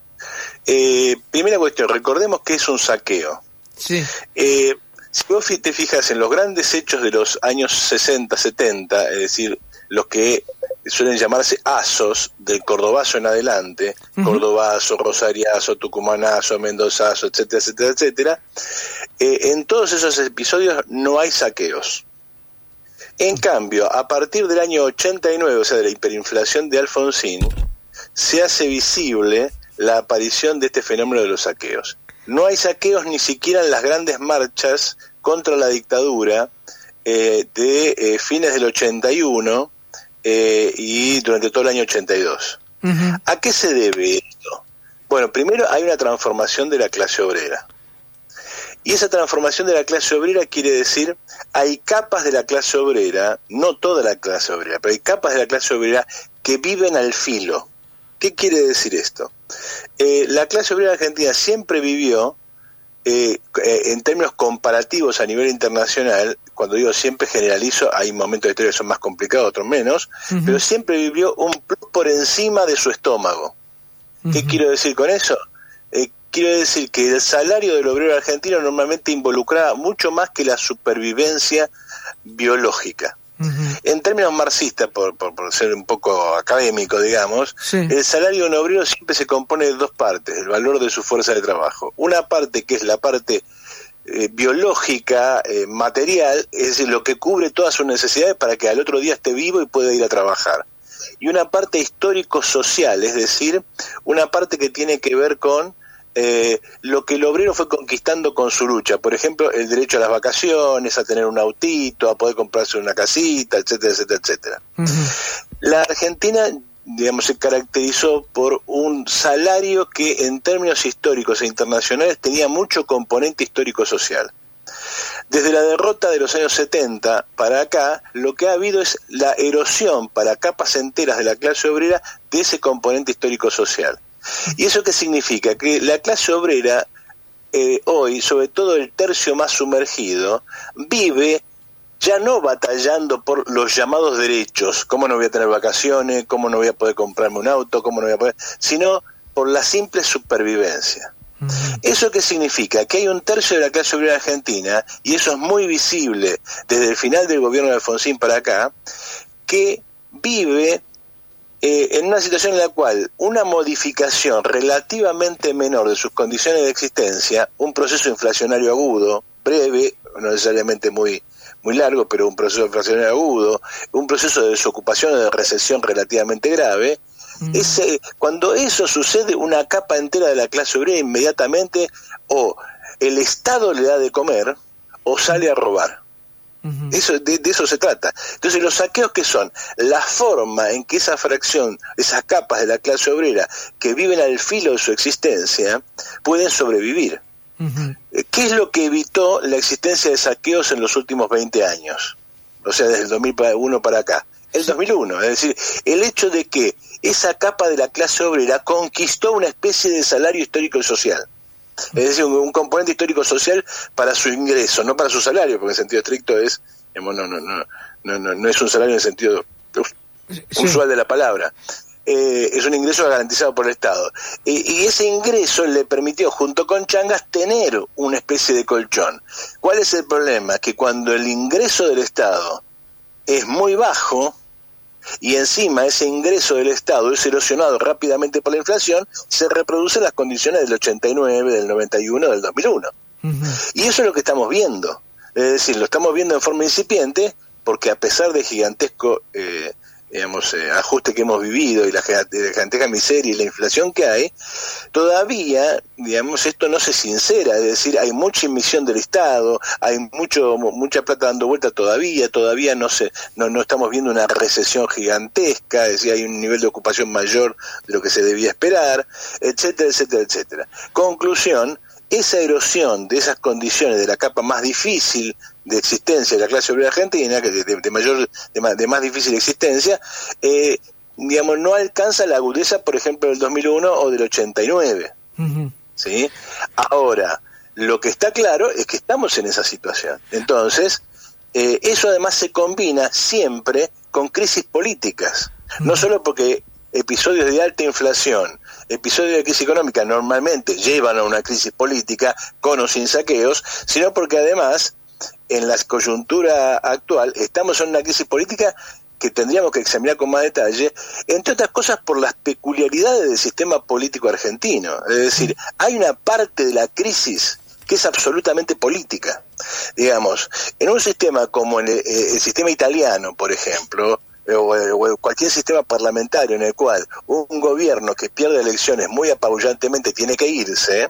Primera cuestión, recordemos que es un saqueo. Sí. Si vos te fijas en los grandes hechos de los años 60, 70, es decir, los que suelen llamarse asos del cordobazo en adelante, cordobazo, rosariazo, tucumanazo, mendozazo, etcétera, etcétera, etcétera, en todos esos episodios no hay saqueos. En cambio, a partir del año 89, o sea, de la hiperinflación de Alfonsín, se hace visible la aparición de este fenómeno de los saqueos. No hay saqueos ni siquiera en las grandes marchas contra la dictadura de fines del 81 y durante todo el año 82. ¿A qué se debe esto? Bueno, primero hay una transformación de la clase obrera. Y esa transformación de la clase obrera quiere decir, hay capas de la clase obrera, no toda la clase obrera, pero hay capas de la clase obrera que viven al filo. ¿Qué quiere decir esto? La clase obrera argentina siempre vivió, en términos comparativos a nivel internacional, cuando digo siempre generalizo, hay momentos de historia que son más complicados, otros menos, pero siempre vivió un plus por encima de su estómago. ¿Qué quiero decir con eso? Quiero decir que el salario del obrero argentino normalmente involucraba mucho más que la supervivencia biológica. En términos marxistas, por ser un poco académico, digamos, el salario de un obrero siempre se compone de dos partes, el valor de su fuerza de trabajo. Una parte que es la parte biológica, material, es decir, lo que cubre todas sus necesidades para que al otro día esté vivo y pueda ir a trabajar. Y una parte histórico-social, es decir, una parte que tiene que ver con lo que el obrero fue conquistando con su lucha, por ejemplo, el derecho a las vacaciones, a tener un autito, a poder comprarse una casita, etcétera, etcétera, etcétera. La Argentina, digamos, se caracterizó por un salario que en términos históricos e internacionales tenía mucho componente histórico-social. Desde la derrota de los años 70 para acá, lo que ha habido es la erosión para capas enteras de la clase obrera de ese componente histórico-social. ¿Y eso qué significa? Que la clase obrera hoy, sobre todo el tercio más sumergido, vive ya no batallando por los llamados derechos, cómo no voy a tener vacaciones, cómo no voy a poder comprarme un auto, cómo no voy a poder, sino por la simple supervivencia. ¿Eso qué significa? Que hay un tercio de la clase obrera argentina, y eso es muy visible desde el final del gobierno de Alfonsín para acá, que vive en una situación en la cual una modificación relativamente menor de sus condiciones de existencia, un proceso inflacionario agudo, breve, no necesariamente muy largo, pero un proceso inflacionario agudo, un proceso de desocupación o de recesión relativamente grave, cuando eso sucede, una capa entera de la clase obrera inmediatamente o el Estado le da de comer o sale a robar. Eso, de eso se trata. Entonces, los saqueos, ¿qué son? La forma en que esa fracción, esas capas de la clase obrera que viven al filo de su existencia, pueden sobrevivir. ¿Qué es lo que evitó la existencia de saqueos en los últimos 20 años? O sea, desde el 2001 para acá. el 2001. Es decir, el hecho de que esa capa de la clase obrera conquistó una especie de salario histórico y social. Es decir, un componente histórico-social para su ingreso, no para su salario, porque en sentido estricto es, digamos, no es un salario en el sentido usual de la palabra. Es un ingreso garantizado por el Estado. Y ese ingreso le permitió, junto con Changas, tener una especie de colchón. ¿Cuál es el problema? Que cuando el ingreso del Estado es muy bajo, y encima ese ingreso del Estado es erosionado rápidamente por la inflación, se reproducen las condiciones del 89, del 91, del 2001. Y eso es lo que estamos viendo. Es decir, lo estamos viendo en forma incipiente, porque a pesar del gigantesco ajuste que hemos vivido y la gigantesca miseria y la inflación que hay, todavía, esto no se sincera. Es decir, hay mucha emisión del Estado, hay mucha plata dando vuelta todavía no estamos viendo una recesión gigantesca, es decir, hay un nivel de ocupación mayor de lo que se debía esperar, etcétera, etcétera, etcétera. Conclusión, esa erosión de esas condiciones de la capa más difícil de existencia de la clase obrera argentina, que de más difícil existencia, no alcanza la agudeza, por ejemplo, del 2001 o del 89. ¿Sí? Ahora, lo que está claro es que estamos en esa situación. Entonces, eso además se combina siempre con crisis políticas, no solo porque episodios de alta inflación, episodios de crisis económica normalmente llevan a una crisis política con o sin saqueos, sino porque además en la coyuntura actual estamos en una crisis política que tendríamos que examinar con más detalle, entre otras cosas por las peculiaridades del sistema político argentino. Es decir, hay una parte de la crisis que es absolutamente política. Digamos, en un sistema como el sistema italiano, por ejemplo, o cualquier sistema parlamentario en el cual un gobierno que pierde elecciones muy apabullantemente tiene que irse,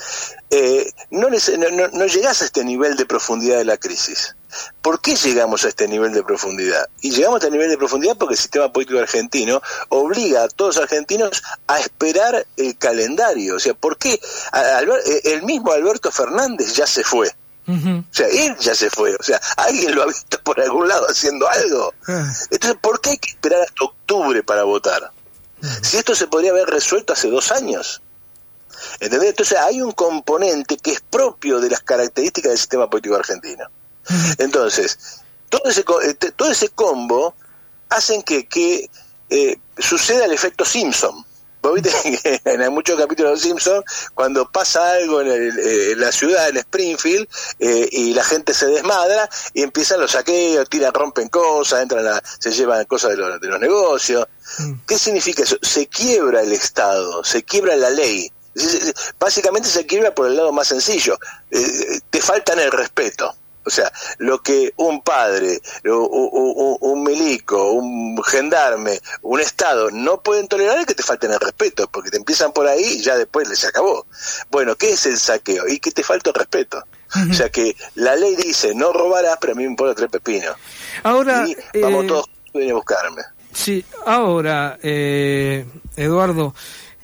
no llegás a este nivel de profundidad de la crisis. ¿Por qué llegamos a este nivel de profundidad? Y llegamos a este nivel de profundidad porque el sistema político argentino obliga a todos los argentinos a esperar el calendario. O sea, ¿por qué? El mismo Alberto Fernández ya se fue. O sea, él ya se fue, o sea, alguien lo ha visto por algún lado haciendo algo. Entonces, ¿por qué hay que esperar hasta octubre para votar? Si esto se podría haber resuelto hace 2 años. ¿Entendés? Entonces hay un componente que es propio de las características del sistema político argentino. Entonces, todo ese combo hacen que suceda el efecto Simpson. Vos viste que en muchos capítulos de Los Simpsons, cuando pasa algo en la ciudad, en Springfield, y la gente se desmadra, y empiezan los saqueos, rompen cosas, se llevan cosas de los negocios. ¿Qué significa eso? Se quiebra el Estado, se quiebra la ley. Básicamente se quiebra por el lado más sencillo. Te faltan el respeto. O sea, lo que un padre, un milico, un gendarme, un Estado no pueden tolerar es que te falten el respeto, porque te empiezan por ahí y ya después les acabó. Bueno, ¿qué es el saqueo? Y que te falta el respeto. O sea que la ley dice, no robarás, pero a mí me importa 3 pepinos. Ahora, y vamos todos a buscarme. Sí, ahora, Eduardo,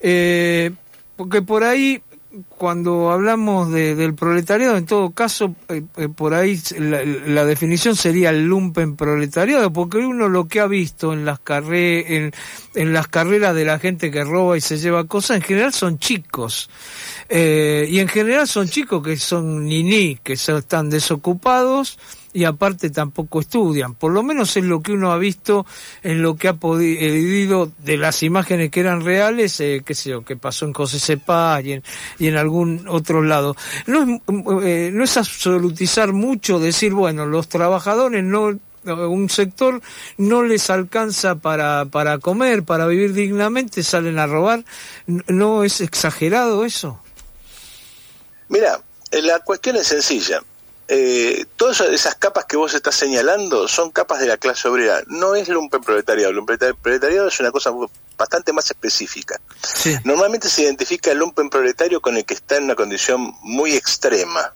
porque por ahí, cuando hablamos del proletariado, en todo caso, por ahí la definición sería el lumpen proletariado, porque uno lo que ha visto en las carreras de la gente que roba y se lleva cosas, en general son chicos. Y en general son chicos que son niní, que están desocupados y aparte tampoco estudian. Por lo menos es lo que uno ha visto en lo que ha podido de las imágenes que eran reales, qué sé yo, que pasó en José Cepaz y en algún otro lado. No es absolutizar mucho, decir, bueno, los trabajadores un sector no les alcanza para comer, para vivir dignamente, salen a robar. ¿No es exagerado eso? Mira, la cuestión es sencilla. Todas esas capas que vos estás señalando son capas de la clase obrera, no es lumpen proletariado. Lumpen proletariado es una cosa bastante más específica. Sí. Normalmente se identifica el lumpen proletario con el que está en una condición muy extrema.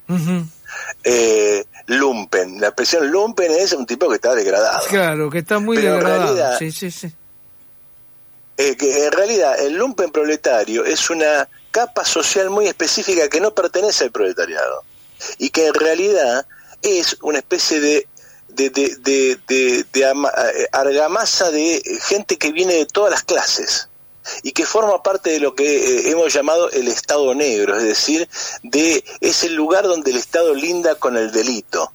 Lumpen, la expresión lumpen es un tipo que está degradado. Claro, que está muy degradado. Realidad, sí. Que en realidad el lumpen proletario es una capa social muy específica que no pertenece al proletariado y que en realidad es una especie argamasa de gente que viene de todas las clases y que forma parte de lo que hemos llamado el Estado negro, es decir, es el lugar donde el Estado linda con el delito.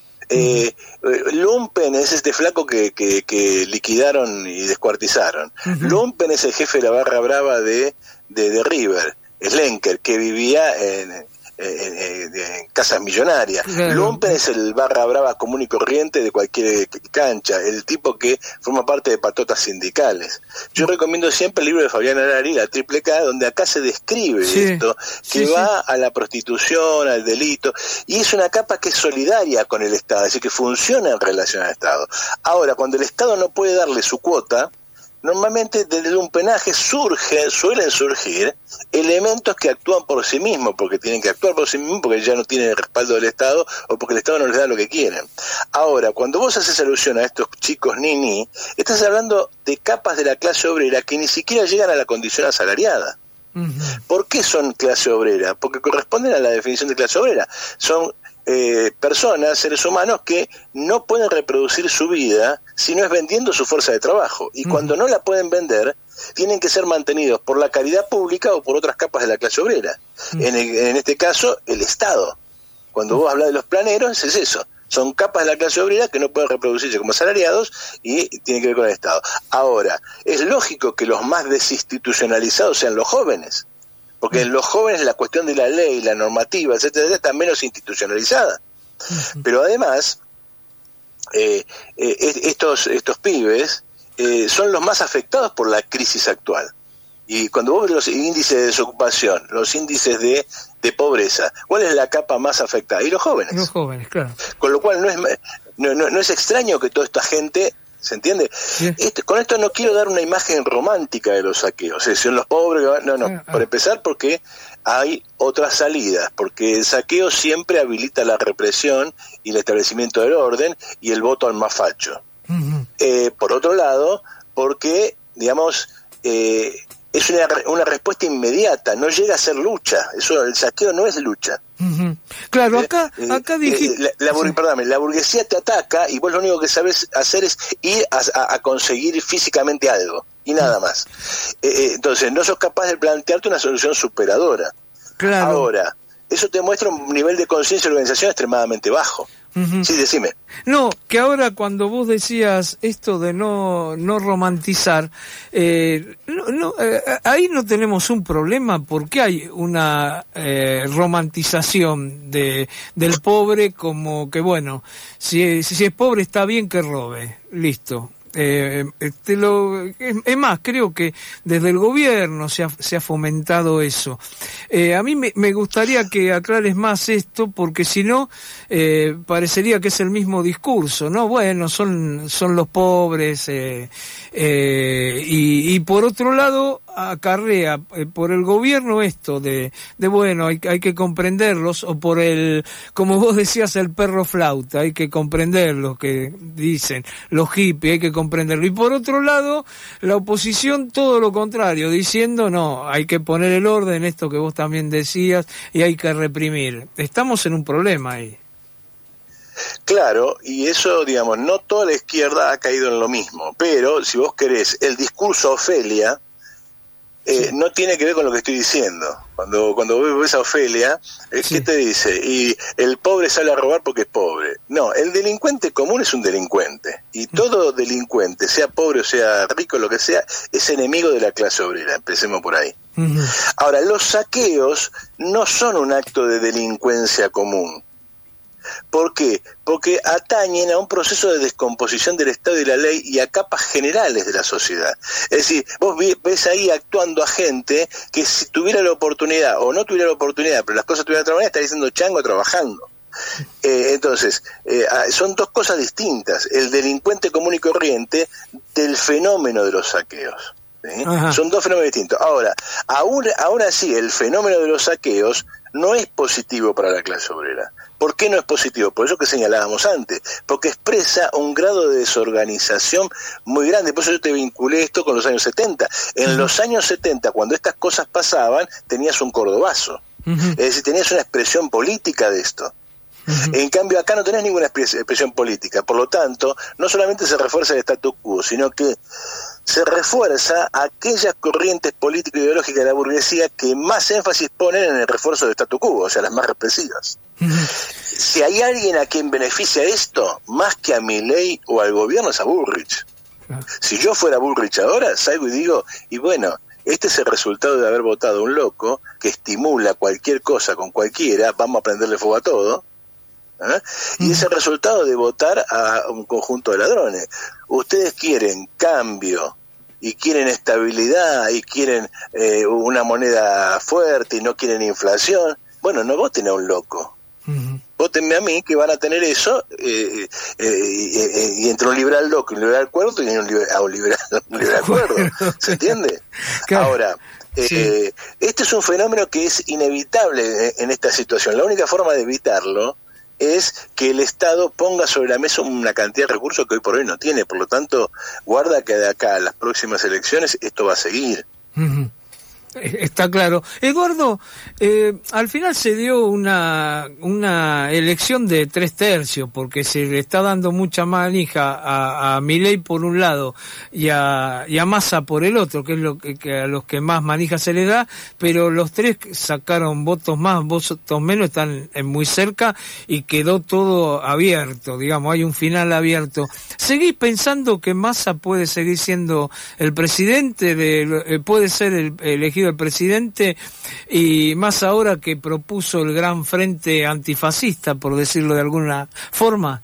Lumpen es este flaco que liquidaron y descuartizaron. Lumpen es el jefe de la barra brava de River, Slenker, que vivía en casas millonarias. Lumpen es el barra brava común y corriente de cualquier cancha, el tipo que forma parte de patotas sindicales. Yo recomiendo siempre el libro de Fabián Arari, La Triple K, donde acá se describe esto, que va a la prostitución, al delito, y es una capa que es solidaria con el Estado, es decir, que funciona en relación al Estado. Ahora, cuando el Estado no puede darle su cuota, normalmente desde un penaje suelen surgir elementos que actúan por sí mismos, porque tienen que actuar por sí mismos, porque ya no tienen el respaldo del Estado o porque el Estado no les da lo que quieren. Ahora, cuando vos haces alusión a estos chicos ni, estás hablando de capas de la clase obrera que ni siquiera llegan a la condición asalariada. ¿Por qué son clase obrera? Porque corresponden a la definición de clase obrera. Son personas, seres humanos que no pueden reproducir su vida si no es vendiendo su fuerza de trabajo, y cuando no la pueden vender tienen que ser mantenidos por la caridad pública o por otras capas de la clase obrera, en este caso el Estado. Cuando vos hablas de los planeros es eso, son capas de la clase obrera que no pueden reproducirse como asalariados y tiene que ver con el Estado. Ahora, es lógico que los más desinstitucionalizados sean los jóvenes, porque en los jóvenes la cuestión de la ley, la normativa, etcétera, está menos institucionalizada. Pero además, estos pibes son los más afectados por la crisis actual. Y cuando vos ves los índices de desocupación, los índices de pobreza, ¿cuál es la capa más afectada? Y los jóvenes. Los jóvenes, claro. Con lo cual no es extraño que toda esta gente... ¿Se entiende? Con esto no quiero dar una imagen romántica de los saqueos. Son los pobres. Por empezar, porque hay otras salidas. Porque el saqueo siempre habilita la represión y el establecimiento del orden y el voto al más facho. Por otro lado, porque, digamos, es una respuesta inmediata. No llega a ser lucha. El saqueo no es lucha. Claro, acá dije... la burguesía te ataca y vos lo único que sabes hacer es ir a conseguir físicamente algo y nada más. Entonces no sos capaz de plantearte una solución superadora. Claro. Ahora, eso te muestra un nivel de conciencia de la organización extremadamente bajo. Sí, decime. No, que ahora cuando vos decías esto de no romantizar, ahí no tenemos un problema, porque hay una romantización del pobre, como que bueno, si es pobre está bien que robe, listo. Es más, creo que desde el gobierno se ha fomentado eso. A mí me gustaría que aclares más esto, porque si no, parecería que es el mismo discurso, ¿no? Bueno, son los pobres, y por otro lado, acarrea por el gobierno esto de bueno, hay que comprenderlos, o por como vos decías, el perro flauta, hay que comprender lo que dicen, los hippies, hay que comprenderlo, y por otro lado la oposición todo lo contrario, diciendo no, hay que poner el orden, esto que vos también decías, y hay que reprimir. Estamos en un problema ahí. Claro, y eso, digamos, no toda la izquierda ha caído en lo mismo, pero si vos querés, el discurso Ofelia no tiene que ver con lo que estoy diciendo. Cuando ves a Ofelia, ¿qué te dice? Y el pobre sale a robar porque es pobre. No, el delincuente común es un delincuente. Y todo delincuente, sea pobre o sea rico, lo que sea, es enemigo de la clase obrera. Empecemos por ahí. Ahora, los saqueos no son un acto de delincuencia común. ¿Por qué? Porque atañen a un proceso de descomposición del Estado y la ley y a capas generales de la sociedad. Es decir, vos ves ahí actuando a gente que si tuviera la oportunidad o no tuviera la oportunidad, pero las cosas tuvieran de otra manera, estaría diciendo chango trabajando. Entonces, son dos cosas distintas, el delincuente común y corriente del fenómeno de los saqueos. Son dos fenómenos distintos. Ahora, aún así, el fenómeno de los saqueos no es positivo para la clase obrera. ¿Por qué no es positivo? Por eso que señalábamos antes, porque expresa un grado de desorganización muy grande. Por eso yo te vinculé esto con los años 70. En los años 70, cuando estas cosas pasaban, tenías un cordobazo. Es decir, tenías una expresión política de esto. En cambio, acá no tenés ninguna expresión política. Por lo tanto, no solamente se refuerza el status quo, sino que se refuerza aquellas corrientes político-ideológicas de la burguesía que más énfasis ponen en el refuerzo del status quo, o sea, las más represivas. Si hay alguien a quien beneficia esto, más que a Milei o al gobierno, es a Bullrich. Si yo fuera Bullrich ahora, salgo y digo, y bueno, este es el resultado de haber votado a un loco que estimula cualquier cosa con cualquiera, vamos a prenderle fuego a todo, y es el resultado de votar a un conjunto de ladrones. Ustedes quieren cambio y quieren estabilidad y quieren una moneda fuerte y no quieren inflación. Bueno, no voten a un loco. Vótenme a mí, que van a tener eso, y entre un liberal loco y un liberal cuerdo y un liberal cuerdo. ¿Se entiende? Claro. Ahora, este es un fenómeno que es inevitable en esta situación. La única forma de evitarlo es que el Estado ponga sobre la mesa una cantidad de recursos que hoy por hoy no tiene. Por lo tanto, guarda que de acá a las próximas elecciones esto va a seguir. Está claro. Eduardo, al final se dio una elección de 3/3, porque se le está dando mucha manija a Milei por un lado y a Massa por el otro, que es lo que a los que más manija se le da, pero los tres sacaron votos más, votos menos, están muy cerca y quedó todo abierto, digamos, hay un final abierto. ¿Seguís pensando que Massa puede seguir siendo el presidente, puede ser elegido el presidente, y más ahora que propuso el gran frente antifascista, por decirlo de alguna forma?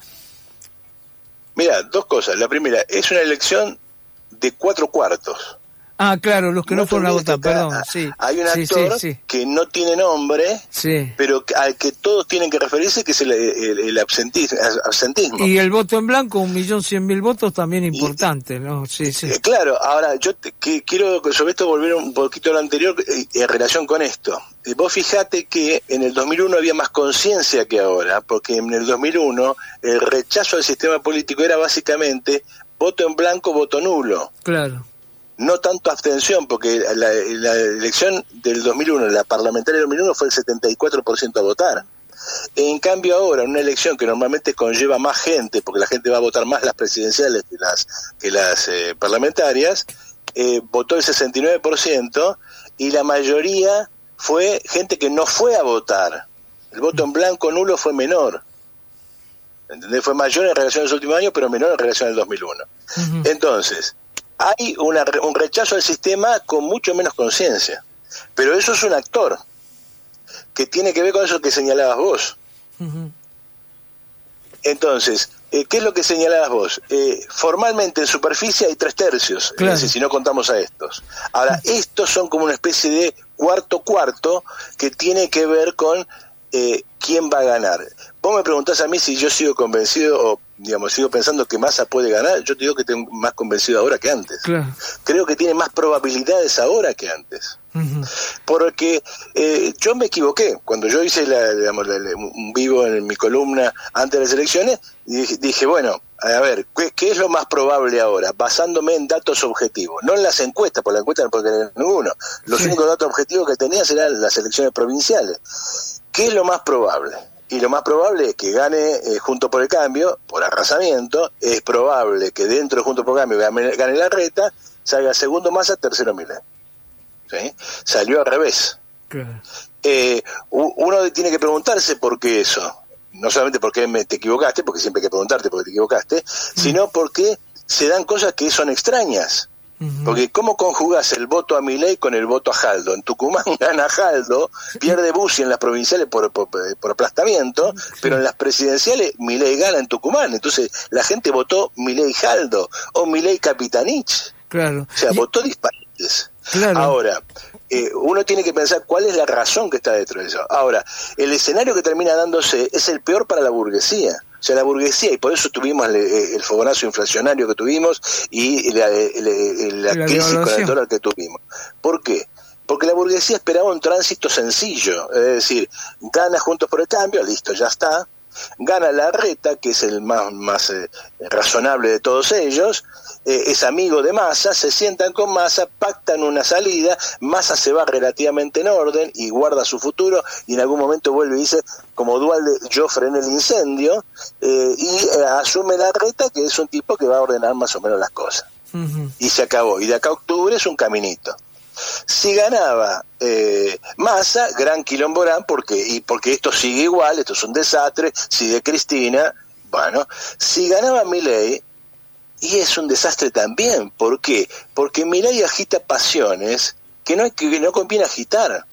Mira, dos cosas. La primera, es una elección de 4/4. Ah, claro, los que no fueron a votar, perdón. Sí. Hay un actor que no tiene nombre, pero al que todos tienen que referirse, que es el absentismo. Y el voto en blanco, 1.100.000 votos, también importante, ¿no? Sí. Claro, ahora yo quiero sobre esto volver un poquito a lo anterior en relación con esto. Vos fijate que en el 2001 había más conciencia que ahora, porque en el 2001 el rechazo al sistema político era básicamente voto en blanco, voto nulo. Claro. No tanto abstención, porque la elección del 2001, la parlamentaria del 2001, fue el 74% a votar. En cambio ahora, en una elección que normalmente conlleva más gente, porque la gente va a votar más las presidenciales que las parlamentarias, votó el 69%, y la mayoría fue gente que no fue a votar. El voto en blanco nulo fue menor. ¿Entendés? Fue mayor en relación a los últimos años, pero menor en relación al 2001. Entonces, hay un rechazo al sistema con mucho menos conciencia. Pero eso es un actor que tiene que ver con eso que señalabas vos. Entonces, ¿qué es lo que señalabas vos? Formalmente en superficie hay 3/3, claro. Es decir, si no contamos a estos. Ahora, estos son como una especie de cuarto que tiene que ver con quién va a ganar. Vos me preguntás a mí si yo sigo convencido o, digamos, sigo pensando que Massa puede ganar. Yo te digo que estoy más convencido ahora que antes. Claro. Creo que tiene más probabilidades ahora que antes. Porque yo me equivoqué. Cuando yo hice un vivo en mi columna antes de las elecciones, dije, bueno, a ver, ¿qué es lo más probable ahora? Basándome en datos objetivos, no en las encuestas, porque la encuesta no puede tener ninguno. Los únicos datos objetivos que tenías eran las elecciones provinciales. ¿Qué es lo más probable? Y lo más probable es que gane Juntos por el Cambio, por arrasamiento. Es probable que dentro de Juntos por el Cambio gane Larreta, salga segundo Massa, tercero Milei. ¿Sí? Salió al revés. Claro. Uno tiene que preguntarse por qué eso. No solamente porque te equivocaste, porque siempre hay que preguntarte por qué te equivocaste, sino porque se dan cosas que son extrañas. Porque ¿cómo conjugás el voto a Milei con el voto a Jaldo? En Tucumán gana Jaldo, pierde Bussi en las provinciales por aplastamiento, pero en las presidenciales Milei gana en Tucumán. Entonces la gente votó Milei-Jaldo o Milei-Capitanich. Claro. O sea, votó disparates. Claro. Ahora, uno tiene que pensar cuál es la razón que está detrás de eso. Ahora, el escenario que termina dándose es el peor para la burguesía. O sea, la burguesía, y por eso tuvimos el fogonazo inflacionario que tuvimos y la crisis con el dólar que tuvimos. ¿Por qué? Porque la burguesía esperaba un tránsito sencillo, es decir, gana Juntos por el Cambio, listo, ya está, gana Larreta, que es el más razonable de todos ellos, es amigo de Massa, se sientan con Massa, pactan una salida, Massa se va relativamente en orden y guarda su futuro, y en algún momento vuelve y dice, como Duhalde, yo frené el incendio, y asume Larreta, que es un tipo que va a ordenar más o menos las cosas. Y se acabó, y de acá a octubre es un caminito. Si ganaba Massa, gran quilomborán, porque esto sigue igual, esto es un desastre, sigue Cristina. Bueno, si ganaba Milei, y es un desastre también. ¿Por qué? Porque Milei agita pasiones que no conviene agitar.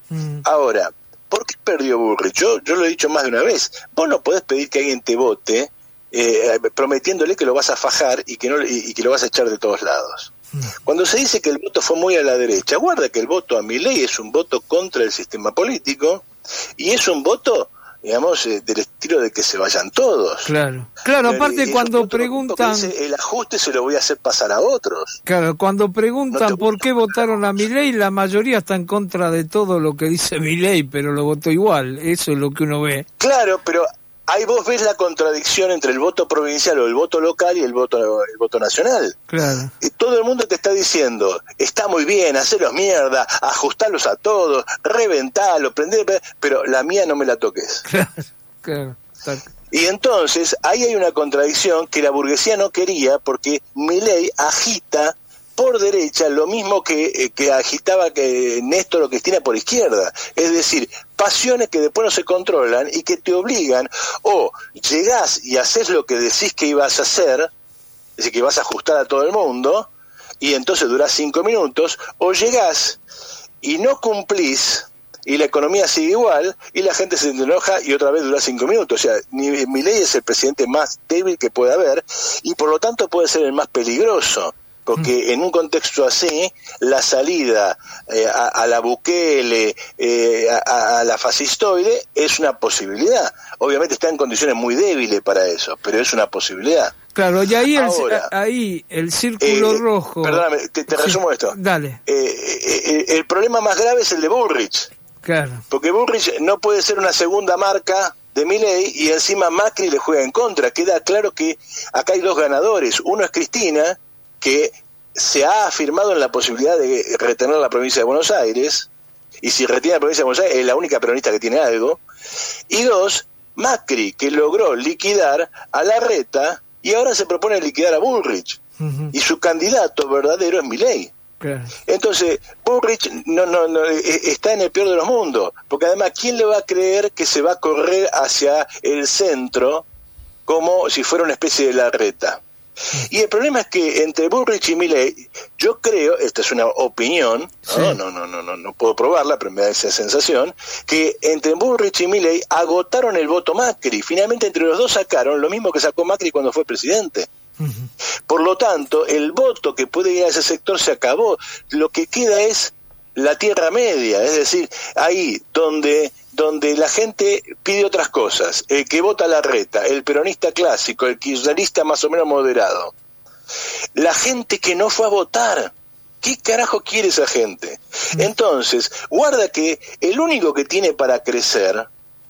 Ahora, ¿por qué perdió Bullrich? Yo lo he dicho más de una vez. Vos no podés pedir que alguien te vote prometiéndole que lo vas a fajar y que lo vas a echar de todos lados. Cuando se dice que el voto fue muy a la derecha, guarda que el voto a Milei es un voto contra el sistema político y es un voto, digamos, del estilo de que se vayan todos. Claro, aparte cuando preguntan... El ajuste se lo voy a hacer pasar a otros. Claro, cuando preguntan por qué votaron a Milei, la mayoría está en contra de todo lo que dice Milei, pero lo votó igual, eso es lo que uno ve. Claro, pero... ahí vos ves la contradicción entre el voto provincial o el voto local y el voto nacional. Claro. Y todo el mundo te está diciendo, está muy bien, hacelos mierda, ajustarlos a todos, reventalos, prender, pero la mía no me la toques. Claro. Y entonces, ahí hay una contradicción que la burguesía no quería, porque Milei agita por derecha lo mismo que agitaba que Néstor o Cristina por izquierda, es decir, pasiones que después no se controlan y que te obligan, o llegás y haces lo que decís que ibas a hacer, es decir, que vas a ajustar a todo el mundo, y entonces durás 5 minutos, o llegás y no cumplís, y la economía sigue igual, y la gente se enoja y otra vez dura 5 minutos. O sea, Milei es el presidente más débil que puede haber, y por lo tanto puede ser el más peligroso. Porque en un contexto así, la salida a la Bukele, a la fascistoide, es una posibilidad. Obviamente está en condiciones muy débiles para eso, pero es una posibilidad. Claro, y ahí el círculo rojo... Perdóname, te resumo esto. Dale. El problema más grave es el de Bullrich. Claro. Porque Bullrich no puede ser una segunda marca de Milei y encima Macri le juega en contra. Queda claro que acá hay dos ganadores. Uno es Cristina, que se ha afirmado en la posibilidad de retener la provincia de Buenos Aires, y si retiene la provincia de Buenos Aires es la única peronista que tiene algo, y dos, Macri, que logró liquidar a Larreta y ahora se propone liquidar a Bullrich, y su candidato verdadero es Milei. Claro. Entonces Bullrich no está en el peor de los mundos, porque además ¿quién le va a creer que se va a correr hacia el centro como si fuera una especie de Larreta? Y el problema es que entre Bullrich y Milei, yo creo, esta es una opinión, no puedo probarla, pero me da esa sensación, que entre Bullrich y Milei agotaron el voto Macri. Finalmente entre los dos sacaron lo mismo que sacó Macri cuando fue presidente. Por lo tanto, el voto que puede ir a ese sector se acabó. Lo que queda es la tierra media, es decir, ahí donde la gente pide otras cosas, el que vota Larreta, el peronista clásico, el kirchnerista más o menos moderado, la gente que no fue a votar. ¿Qué carajo quiere esa gente? Entonces, guarda que el único que tiene para crecer,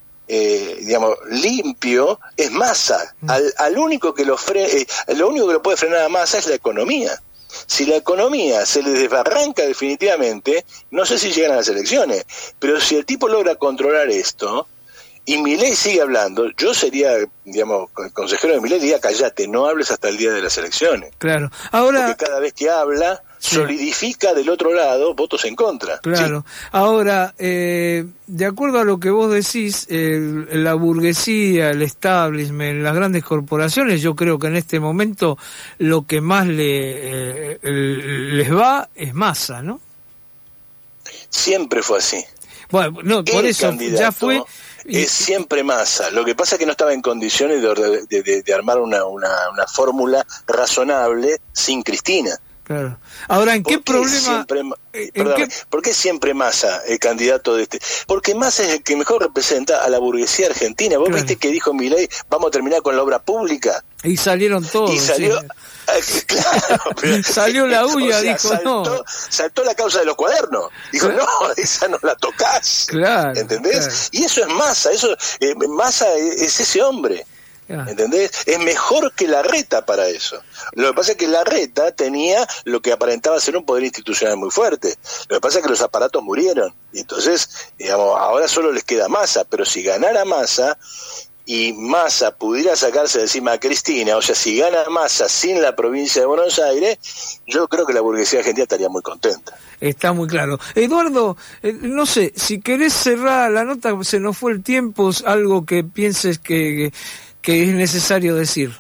limpio, es Massa. Al único que lo único que lo puede frenar a Massa es la economía. Si la economía se le desbarranca definitivamente, no sé si llegan a las elecciones, pero si el tipo logra controlar esto, y Milei sigue hablando, yo sería, consejero de Milei, diría, callate, no hables hasta el día de las elecciones. Claro. Ahora... porque cada vez que habla, solidifica del otro lado votos en contra. Claro. Sí. Ahora, de acuerdo a lo que vos decís, la burguesía, el establishment, las grandes corporaciones, yo creo que en este momento lo que más les va es Massa, ¿no? Siempre fue así. Bueno, no, por eso ya fue... Es siempre Massa. Lo que pasa es que no estaba en condiciones de armar una fórmula razonable sin Cristina. Claro. Ahora, ¿en qué problema? ¿Por qué siempre Massa, el candidato de este? Porque Massa es el que mejor representa a la burguesía argentina. ¿Vos viste que dijo Milei, vamos a terminar con la obra pública? Y salieron todos. Y salió... Claro, pero, salió la huya, dijo saltó la causa de los cuadernos, dijo no, esa no la tocás, claro, ¿entendés? Claro. Y eso es Massa, Massa es ese hombre. ¿Entendés? Es mejor que Larreta para eso. Lo que pasa es que Larreta tenía lo que aparentaba ser un poder institucional muy fuerte. Lo que pasa es que los aparatos murieron. Y entonces, digamos, ahora solo les queda Massa. Pero si ganara Massa y Massa pudiera sacarse de encima a Cristina, o sea, si gana Massa sin la provincia de Buenos Aires, yo creo que la burguesía argentina estaría muy contenta. Está muy claro. Eduardo, no sé, si querés cerrar la nota, se nos fue el tiempo, algo que pienses que es necesario decir.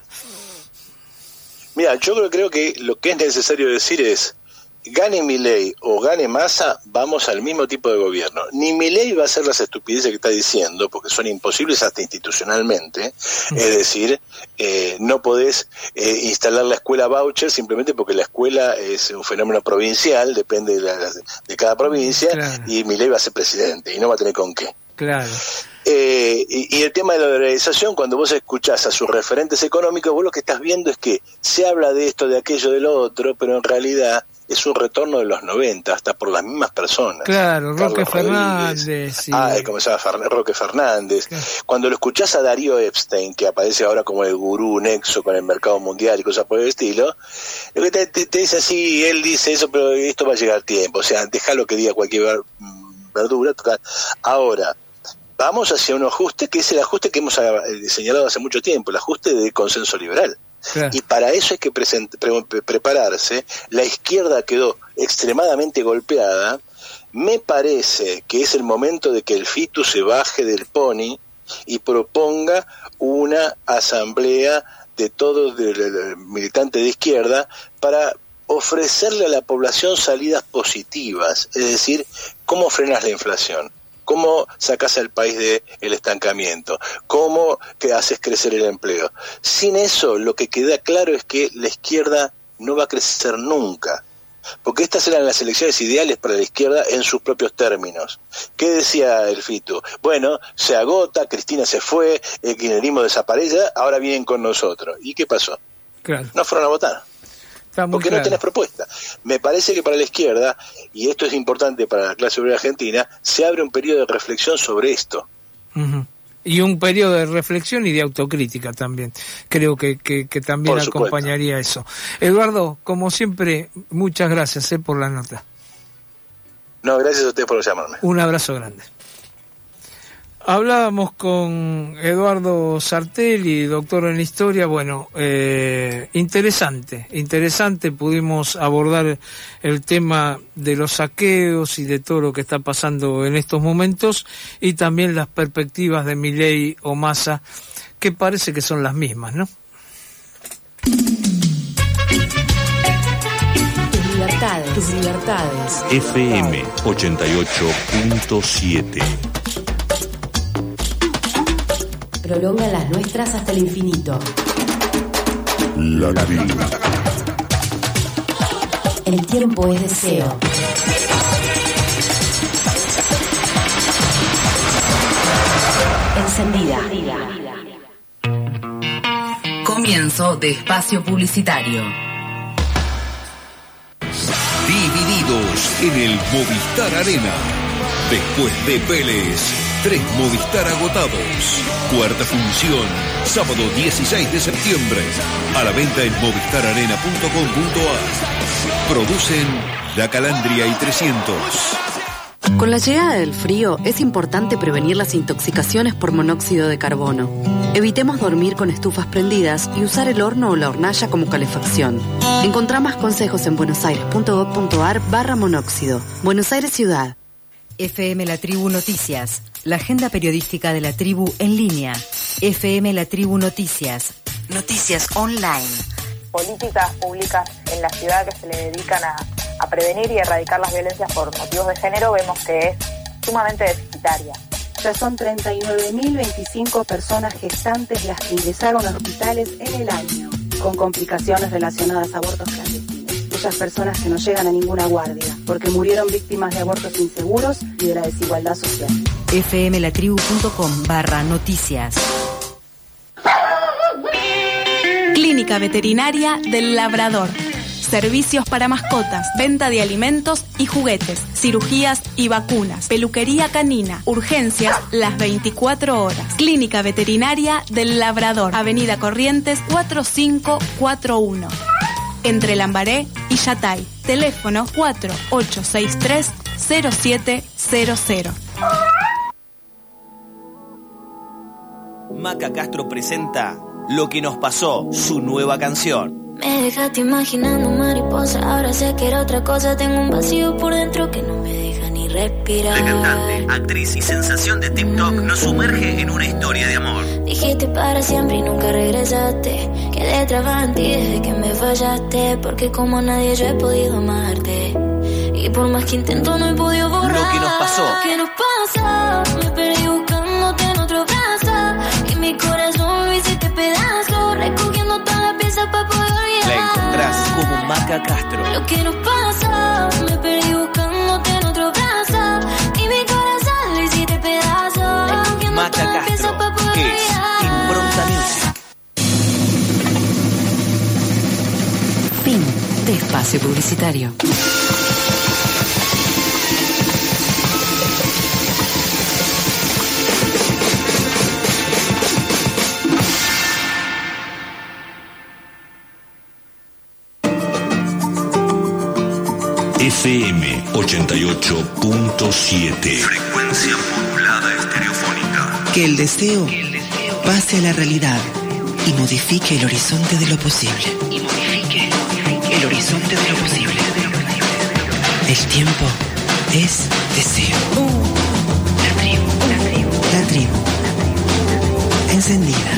Mira, yo creo que lo que es necesario decir es, gane Milei o gane Massa, vamos al mismo tipo de gobierno. Ni Milei va a hacer las estupideces que está diciendo, porque son imposibles hasta institucionalmente. Es decir, no podés instalar la escuela voucher simplemente porque la escuela es un fenómeno provincial, depende de cada provincia, claro. Y Milei va a ser presidente y no va a tener con qué. Claro. Y el tema de la dolarización, cuando vos escuchás a sus referentes económicos, vos lo que estás viendo es que se habla de esto, de aquello, de lo otro, pero en realidad es un retorno de los 90, hasta por las mismas personas. Claro, Roque Fernández. Sí. ¿Cómo se llama? Roque Fernández. Claro. Cuando lo escuchás a Darío Epstein, que aparece ahora como el gurú nexo con el mercado mundial y cosas por el estilo, lo que te dice así, él dice eso, pero esto va a llegar tiempo, o sea, déjalo que diga cualquier verdura. Ahora, vamos hacia un ajuste que es el ajuste que hemos señalado hace mucho tiempo, el ajuste de consenso liberal. Claro. Y para eso hay que prepararse. La izquierda quedó extremadamente golpeada. Me parece que es el momento de que el FITU se baje del pony y proponga una asamblea de todos de militantes de izquierda para ofrecerle a la población salidas positivas, es decir, cómo frenas la inflación, cómo sacas al país del estancamiento, cómo que haces crecer el empleo. Sin eso, lo que queda claro es que la izquierda no va a crecer nunca, porque estas eran las elecciones ideales para la izquierda en sus propios términos. ¿Qué decía el FITU? Bueno, se agota, Cristina se fue, el kirchnerismo desaparece, ahora vienen con nosotros. ¿Y qué pasó? Claro. No fueron a votar. Porque no tenés propuesta. Me parece que para la izquierda, y esto es importante para la clase obrera argentina, se abre un periodo de reflexión sobre esto. Uh-huh. Y un periodo de reflexión y de autocrítica también. Creo que también acompañaría eso. Eduardo, como siempre, muchas gracias por la nota. No, gracias a ustedes por llamarme. Un abrazo grande. Hablábamos con Eduardo Sartelli, doctor en historia. Bueno, interesante, pudimos abordar el tema de los saqueos y de todo lo que está pasando en estos momentos, y también las perspectivas de Milei o Massa, que parece que son las mismas, ¿no? Tus libertades. FM 88.7. Prolonga las nuestras hasta el infinito. La tribu. El tiempo es deseo. Encendida. Comienzo de espacio publicitario. Divididos en el Movistar Arena. Después de Vélez, 3 Movistar agotados. Cuarta función, sábado 16 de septiembre. A la venta en movistararena.com.ar. Producen La Calandria y 300. Con la llegada del frío es importante prevenir las intoxicaciones por monóxido de carbono. Evitemos dormir con estufas prendidas y usar el horno o la hornalla como calefacción. Encontrá más consejos en buenosaires.gov.ar/monóxido. Buenos Aires Ciudad. FM La Tribu Noticias, la agenda periodística de la tribu en línea. FM La Tribu Noticias. Noticias online. Políticas públicas en la ciudad que se le dedican a prevenir y erradicar las violencias por motivos de género, vemos que es sumamente deficitaria. Ya son 39.025 personas gestantes las que ingresaron a hospitales en el año, con complicaciones relacionadas a abortos clandestinos. Muchas personas que no llegan a ninguna guardia, porque murieron víctimas de abortos inseguros y de la desigualdad social. fmlatribu.com/noticias. Clínica Veterinaria del Labrador. servicios para mascotas, venta de alimentos y juguetes, cirugías y vacunas, peluquería canina, urgencias las 24 horas. Clínica Veterinaria del Labrador, Avenida Corrientes 4541. Entre Lambaré y Yatay. Teléfono 4863-0700. Maca Castro presenta Lo que nos pasó, su nueva canción. Me dejaste imaginando mariposa, ahora sé que era otra cosa. Tengo un vacío por dentro que no me deja ni respirar. La cantante, actriz y sensación de TikTok nos sumerge en una historia de amor. Dijiste para siempre y nunca regresaste. Quedé trabada en ti desde que me fallaste, porque como nadie yo he podido amarte. Y por más que intento no he podido borrar lo que nos pasó. ¿Qué nos pasa? Me perdí buscándote en otro brazo, y mi corazón lo hiciste pedazo, recogiendo todas las piezas para poder olvidar. La encontrás como Maca Castro. Lo que nos pasa, me perdí buscándote en otro brazo, y mi corazón lo hiciste pedazo, recogiendo Maca todas las piezas para poder olvidar. Es Impronta Music. Fin de espacio publicitario. FM 88.7. Frecuencia modulada estereofónica. Que el deseo pase a la realidad y modifique el horizonte de lo posible. El horizonte de lo posible. El tiempo es deseo. La tribu. Encendida.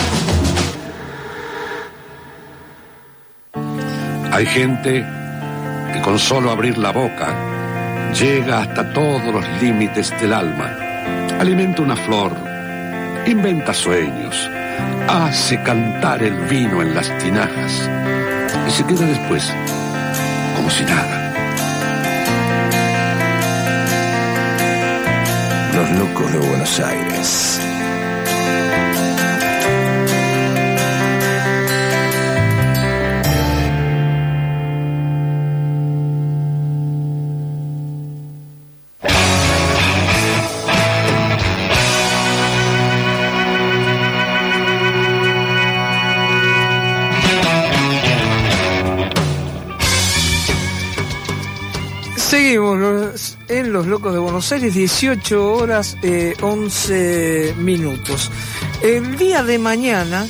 Hay gente que con solo abrir la boca llega hasta todos los límites del alma, alimenta una flor, inventa sueños, hace cantar el vino en las tinajas y se queda después como si nada. Los locos de Buenos Aires. Seguimos en Los Locos de Buenos Aires, 18 horas 11 minutos. El día de mañana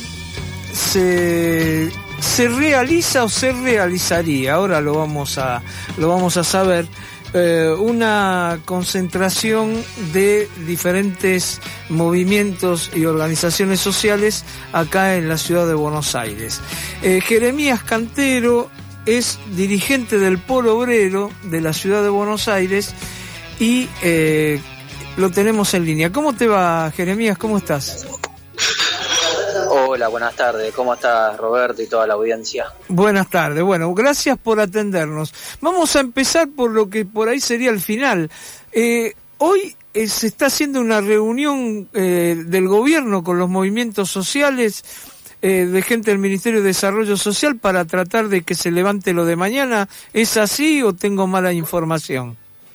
se realiza o se realizaría, ahora lo vamos a saber, una concentración de diferentes movimientos y organizaciones sociales acá en la ciudad de Buenos Aires. Jeremías Cantero es dirigente del Polo Obrero de la ciudad de Buenos Aires y lo tenemos en línea. ¿Cómo te va, Jeremías? ¿Cómo estás? Hola, buenas tardes. ¿Cómo estás, Roberto, y toda la audiencia? Buenas tardes. Bueno, gracias por atendernos. Vamos a empezar por lo que por ahí sería el final. Hoy se está haciendo una reunión del gobierno con los movimientos sociales, de gente del Ministerio de Desarrollo Social, para tratar de que se levante lo de mañana. ¿Es así o tengo mala información?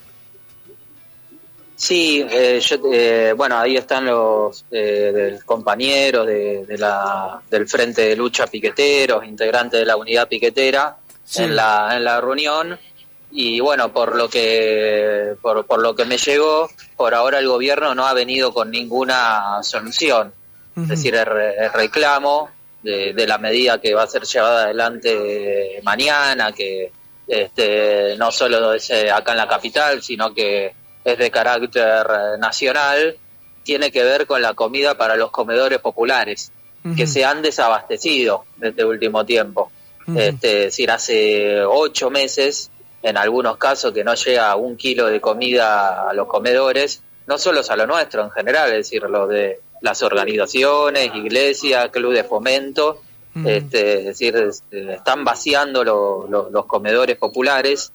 Sí, bueno, ahí están los compañeros del Frente de Lucha Piqueteros, integrantes de la unidad piquetera, sí, en la reunión. Y bueno, por lo que me llegó, por ahora el gobierno no ha venido con ninguna solución. Es decir, el reclamo de la medida que va a ser llevada adelante mañana, que no solo es acá en la capital, sino que es de carácter nacional, tiene que ver con la comida para los comedores populares, que se han desabastecido desde último tiempo. Es decir, hace 8 meses, en algunos casos, que no llega 1 kilo de comida a los comedores, no solo a lo nuestro en general, es decir, lo de las organizaciones, iglesias, club de fomento, es decir, están vaciando los comedores populares,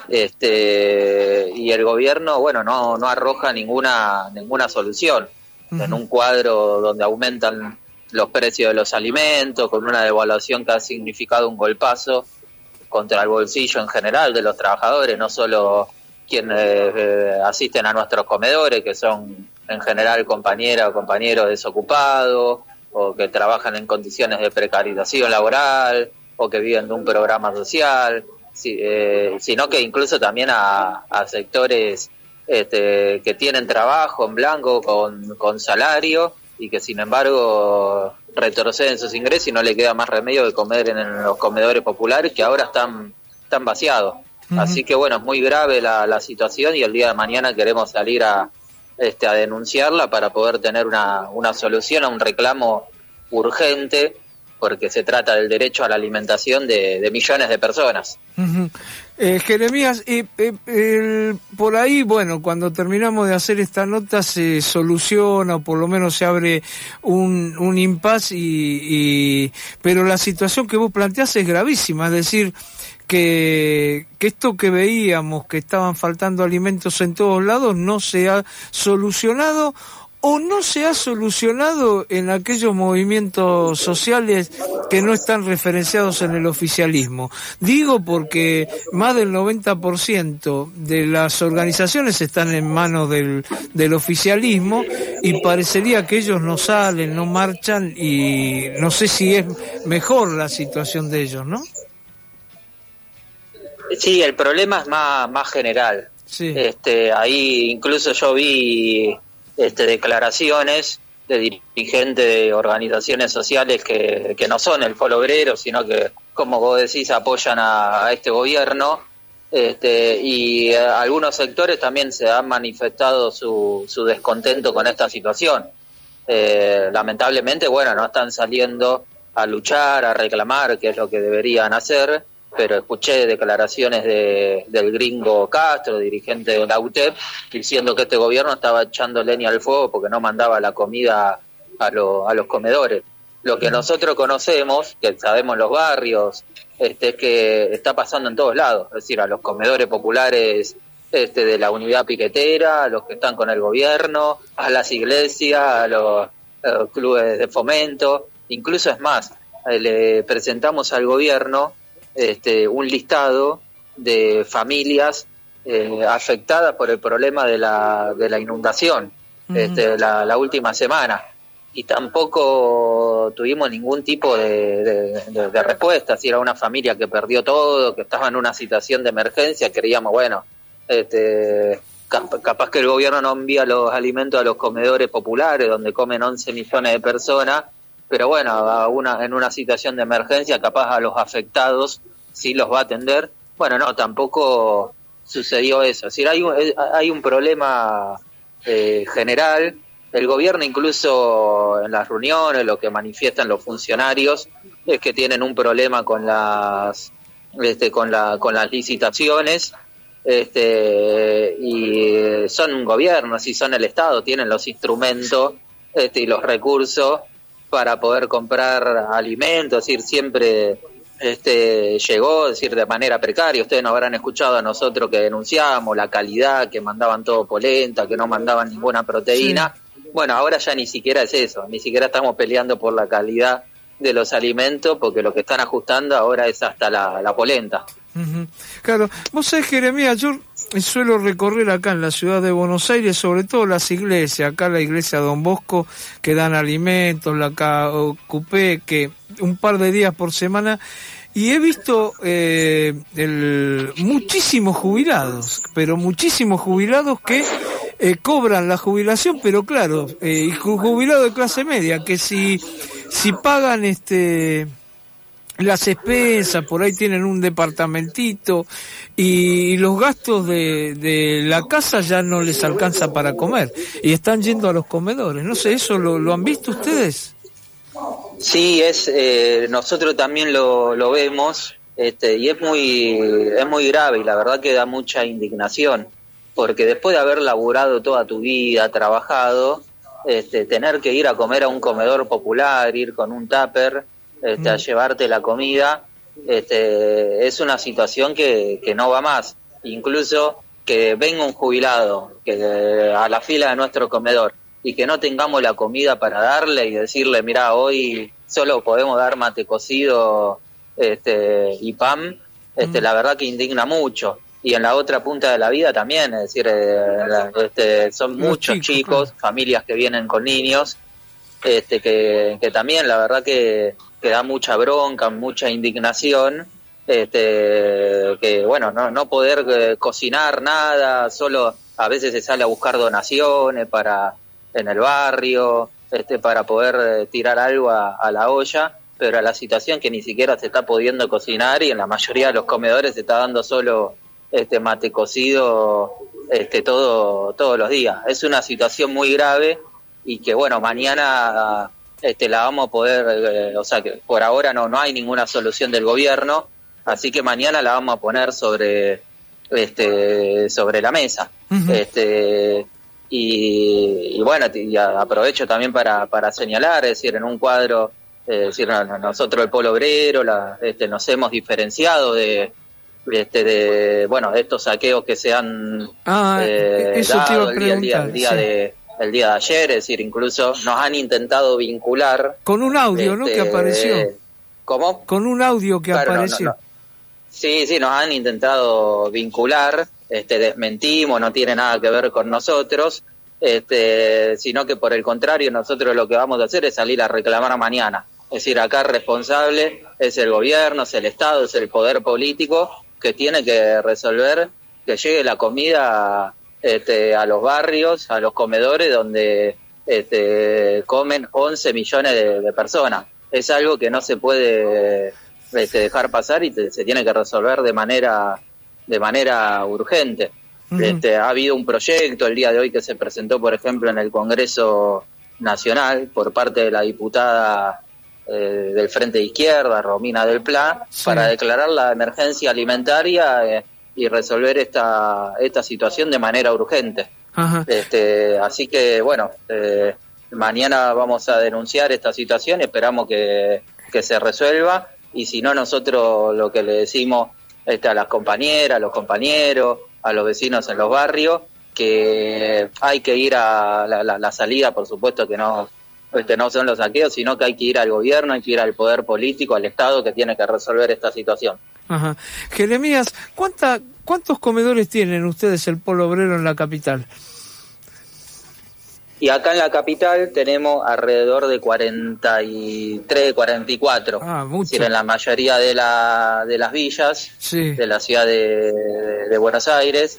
y el gobierno, bueno, no arroja ninguna solución. En un cuadro donde aumentan los precios de los alimentos, con una devaluación que ha significado un golpazo contra el bolsillo en general de los trabajadores, no solo quienes asisten a nuestros comedores, que son en general compañeras o compañeros desocupados, o que trabajan en condiciones de precarización laboral, o que viven de un programa social, sino que incluso también a sectores que tienen trabajo en blanco con salario y que sin embargo retroceden sus ingresos y no le queda más remedio que comer en los comedores populares, que ahora están vaciados. Así que bueno, es muy grave la situación y el día de mañana queremos salir a denunciarla para poder tener una solución a un reclamo urgente, porque se trata del derecho a la alimentación de millones de personas. Jeremías, por ahí, bueno, cuando terminamos de hacer esta nota se soluciona, o por lo menos se abre un impasse, pero la situación que vos planteás es gravísima, es decir, que esto que veíamos, que estaban faltando alimentos en todos lados, no se ha solucionado, o no se ha solucionado en aquellos movimientos sociales que no están referenciados en el oficialismo. Digo porque más del 90% de las organizaciones están en manos del oficialismo y parecería que ellos no salen, no marchan, y no sé si es mejor la situación de ellos, ¿no? Sí, el problema es más general. Sí. Ahí incluso yo vi declaraciones de dirigentes de organizaciones sociales que no son el Polo Obrero, sino que, como vos decís, apoyan a este gobierno, y algunos sectores también se han manifestado su descontento con esta situación. Lamentablemente, bueno, no están saliendo a luchar, a reclamar, que es lo que deberían hacer, pero escuché declaraciones del gringo Castro, dirigente de la UTEP, diciendo que este gobierno estaba echando leña al fuego porque no mandaba la comida a los comedores. Lo que nosotros conocemos, que sabemos los barrios, es que está pasando en todos lados, es decir, a los comedores populares de la unidad piquetera, a los que están con el gobierno, a las iglesias, a los clubes de fomento, incluso es más, le presentamos al gobierno un listado de familias afectadas por el problema de la inundación la última semana, y tampoco tuvimos ningún tipo de respuesta. Si era una familia que perdió todo, que estaba en una situación de emergencia, creíamos, bueno, capaz que el gobierno no envía los alimentos a los comedores populares donde comen 11 millones de personas, pero bueno, en una situación de emergencia capaz a los afectados sí los va a atender. Bueno, no, tampoco sucedió eso. Es decir, hay un problema general. El gobierno, incluso en las reuniones, lo que manifiestan los funcionarios es que tienen un problema con las licitaciones, y son un gobierno, si son el Estado, tienen los instrumentos y los recursos para poder comprar alimentos. Es decir, siempre llegó, es decir, de manera precaria. Ustedes nos habrán escuchado a nosotros que denunciamos la calidad, que mandaban todo polenta, que no mandaban ninguna proteína. Sí. Bueno, ahora ya ni siquiera es eso, ni siquiera estamos peleando por la calidad de los alimentos, porque lo que están ajustando ahora es hasta la polenta. Claro, vos sabés, Jeremías, yo suelo recorrer acá en la ciudad de Buenos Aires, sobre todo las iglesias, acá la iglesia Don Bosco, que dan alimentos, la Cupé, que un par de días por semana, y he visto muchísimos jubilados, pero muchísimos jubilados que cobran la jubilación, pero claro, jubilados de clase media, que si pagan las expensas, por ahí tienen un departamentito y los gastos de la casa ya no les alcanza para comer y están yendo a los comedores. No sé, ¿eso lo han visto ustedes? Sí, nosotros también lo vemos, y es muy grave, y la verdad que da mucha indignación, porque después de haber laburado toda tu vida, trabajado, tener que ir a comer a un comedor popular, ir con un tupper a llevarte la comida, es una situación que no va más. Incluso que venga un jubilado a la fila de nuestro comedor y que no tengamos la comida para darle y decirle, mirá, hoy solo podemos dar mate cocido y pan, la verdad que indigna mucho. Y en la otra punta de la vida también, es decir, son muchos chicos, familias que vienen con niños, que también la verdad que da mucha bronca, mucha indignación, que bueno, no poder cocinar nada, solo a veces se sale a buscar donaciones en el barrio, para poder tirar algo a la olla, pero a la situación que ni siquiera se está pudiendo cocinar y en la mayoría de los comedores se está dando solo mate cocido todos los días. Es una situación muy grave y que bueno, mañana la vamos a poder, o sea que por ahora no hay ninguna solución del gobierno, así que mañana la vamos a poner sobre la mesa. Y bueno, y aprovecho también para señalar, es decir, en un cuadro, nosotros el Polo Obrero nos hemos diferenciado de estos saqueos que se han dado el día de ayer, es decir, incluso nos han intentado vincular con un audio, ¿no? Que apareció. ¿Cómo? Con un audio que apareció. Sí, nos han intentado vincular, desmentimos, no tiene nada que ver con nosotros, sino que por el contrario nosotros lo que vamos a hacer es salir a reclamar mañana. Es decir, acá el responsable es el gobierno, es el Estado, es el poder político que tiene que resolver que llegue la comida a los barrios, a los comedores donde comen 11 millones de personas. Es algo que no se puede dejar pasar y se tiene que resolver de manera urgente. Ha habido un proyecto el día de hoy que se presentó, por ejemplo, en el Congreso Nacional por parte de la diputada del Frente de Izquierda, Romina del Pla, para declarar la emergencia alimentaria y resolver esta situación de manera urgente. Así que bueno, mañana vamos a denunciar esta situación, esperamos que se resuelva, y si no, nosotros lo que le decimos a las compañeras, a los compañeros, a los vecinos en los barrios, que hay que ir a la salida, por supuesto que no son los saqueos, sino que hay que ir al gobierno, hay que ir al poder político, al Estado, que tiene que resolver esta situación. Jeremías, ¿cuántos comedores tienen ustedes el Polo Obrero en la capital? Y acá en la capital tenemos alrededor de 43, 44. Mucho. Es decir, en la mayoría de las villas de la ciudad de Buenos Aires.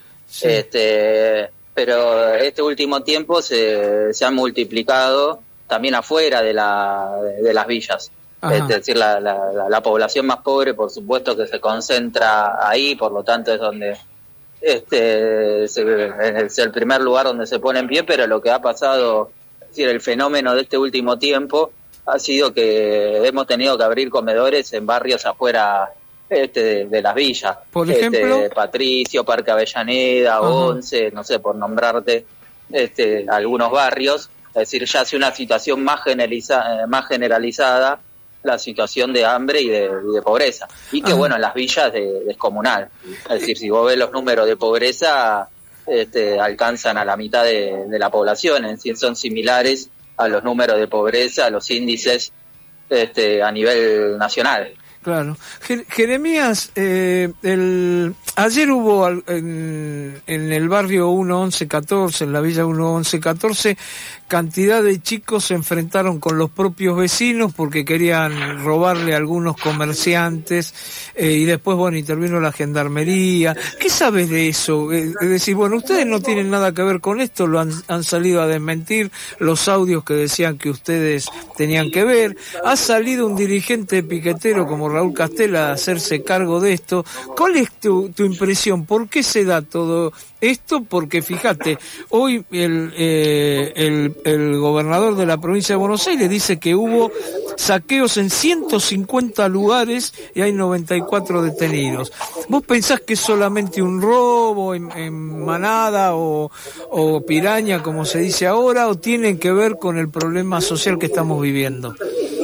Pero este último tiempo se han multiplicado también afuera de las villas. Es decir, la población más pobre, por supuesto, que se concentra ahí, por lo tanto es donde es el primer lugar donde se pone en pie, pero lo que ha pasado, es decir, el fenómeno de este último tiempo ha sido que hemos tenido que abrir comedores en barrios afuera de las villas. Por ejemplo, Patricio, Parque Avellaneda, Once, no sé, por nombrarte algunos barrios. Es decir, ya hace una situación más generalizada la situación de hambre y de pobreza. Y que bueno, en las villas es descomunal. Es decir, si vos ves los números de pobreza, alcanzan a la mitad de la población, es decir, son similares a los números de pobreza, a los índices a nivel nacional. Claro. Jeremías, ayer hubo en el barrio 1114, en la villa 1114, cantidad de chicos se enfrentaron con los propios vecinos porque querían robarle a algunos comerciantes, y después, bueno, intervino la gendarmería. ¿Qué sabes de eso? Es decir, bueno, ustedes no tienen nada que ver con esto, lo han salido a desmentir los audios que decían que ustedes tenían que ver. Ha salido un dirigente piquetero como Raúl Castel a hacerse cargo de esto. ¿Cuál es tu impresión? ¿Por qué se da todo esto? Porque fíjate, hoy el gobernador de la provincia de Buenos Aires dice que hubo saqueos en 150 lugares y hay 94 detenidos. ¿Vos pensás que es solamente un robo en manada o piraña, como se dice ahora, o tienen que ver con el problema social que estamos viviendo?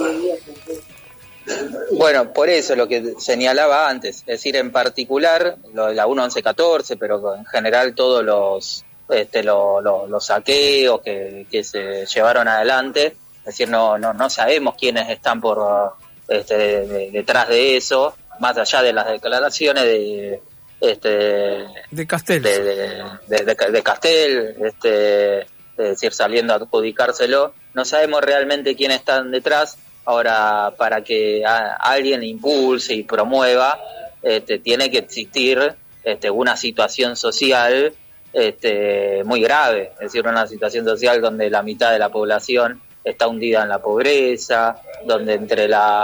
Bueno, por eso lo que señalaba antes, es decir, en particular la 1114, pero en general todos los saqueos que se llevaron adelante, es decir, no sabemos quiénes están detrás de eso, más allá de las declaraciones de Castel, de Castel, es decir, saliendo a adjudicárselo, no sabemos realmente quiénes están detrás. Ahora, para que alguien impulse y promueva, tiene que existir una situación social muy grave, es decir, una situación social donde la mitad de la población está hundida en la pobreza, donde entre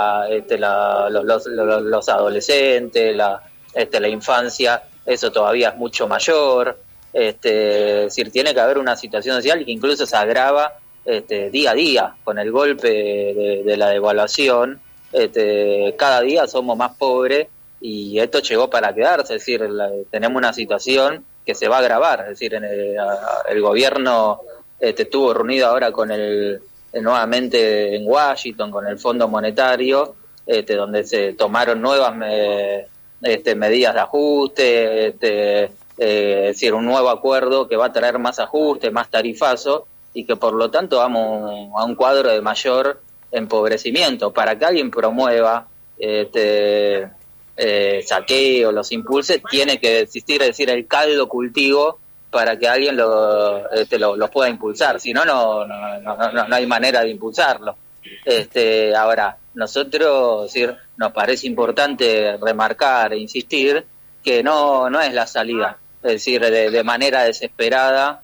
los adolescentes, la infancia, eso todavía es mucho mayor. Es decir, tiene que haber una situación social que incluso se agrava día a día con el golpe de la devaluación. Cada día somos más pobres y esto llegó para quedarse, es decir, tenemos una situación que se va a agravar, es decir, el gobierno estuvo reunido ahora con nuevamente en Washington con el Fondo Monetario, donde se tomaron nuevas medidas de ajuste, es decir, un nuevo acuerdo que va a traer más ajuste, más tarifazo, y que por lo tanto vamos a un cuadro de mayor empobrecimiento. Para que alguien promueva saqueo, los impulse, tiene que existir, es decir, el caldo cultivo para que alguien los pueda impulsar, si no hay manera de impulsarlo. Ahora, nosotros, es decir, nos parece importante remarcar e insistir que no es la salida, es decir, de manera desesperada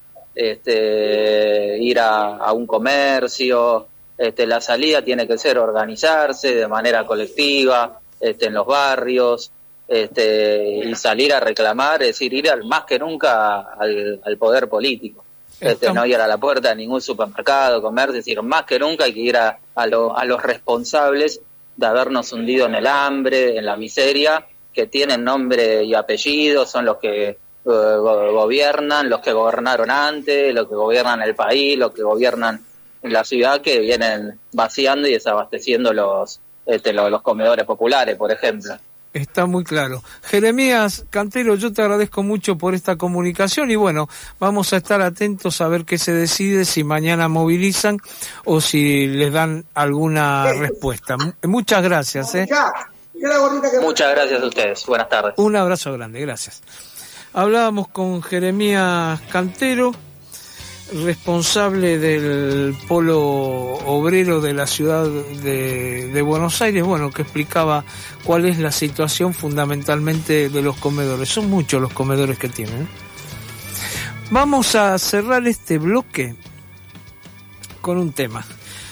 ir a un comercio. La salida tiene que ser organizarse de manera colectiva en los barrios, y salir a reclamar, es decir, ir más que nunca al poder político. No ir a la puerta de ningún supermercado, comercio, es decir, más que nunca hay que ir a los responsables de habernos hundido en el hambre, en la miseria, que tienen nombre y apellido, son los que gobiernan, los que gobernaron antes, los que gobiernan el país, los que gobiernan la ciudad, que vienen vaciando y desabasteciendo los comedores populares, por ejemplo. Está muy claro. Jeremías Cantero, yo te agradezco mucho por esta comunicación y bueno, vamos a estar atentos a ver qué se decide, si mañana movilizan o si les dan alguna respuesta. Muchas gracias. Muchas gracias a ustedes. Buenas tardes. Un abrazo grande, gracias. Hablábamos con Jeremías Cantero, responsable del polo obrero de la ciudad de Buenos Aires, bueno, que explicaba cuál es la situación fundamentalmente de los comedores. Son muchos los comedores que tienen. Vamos a cerrar este bloque con un tema.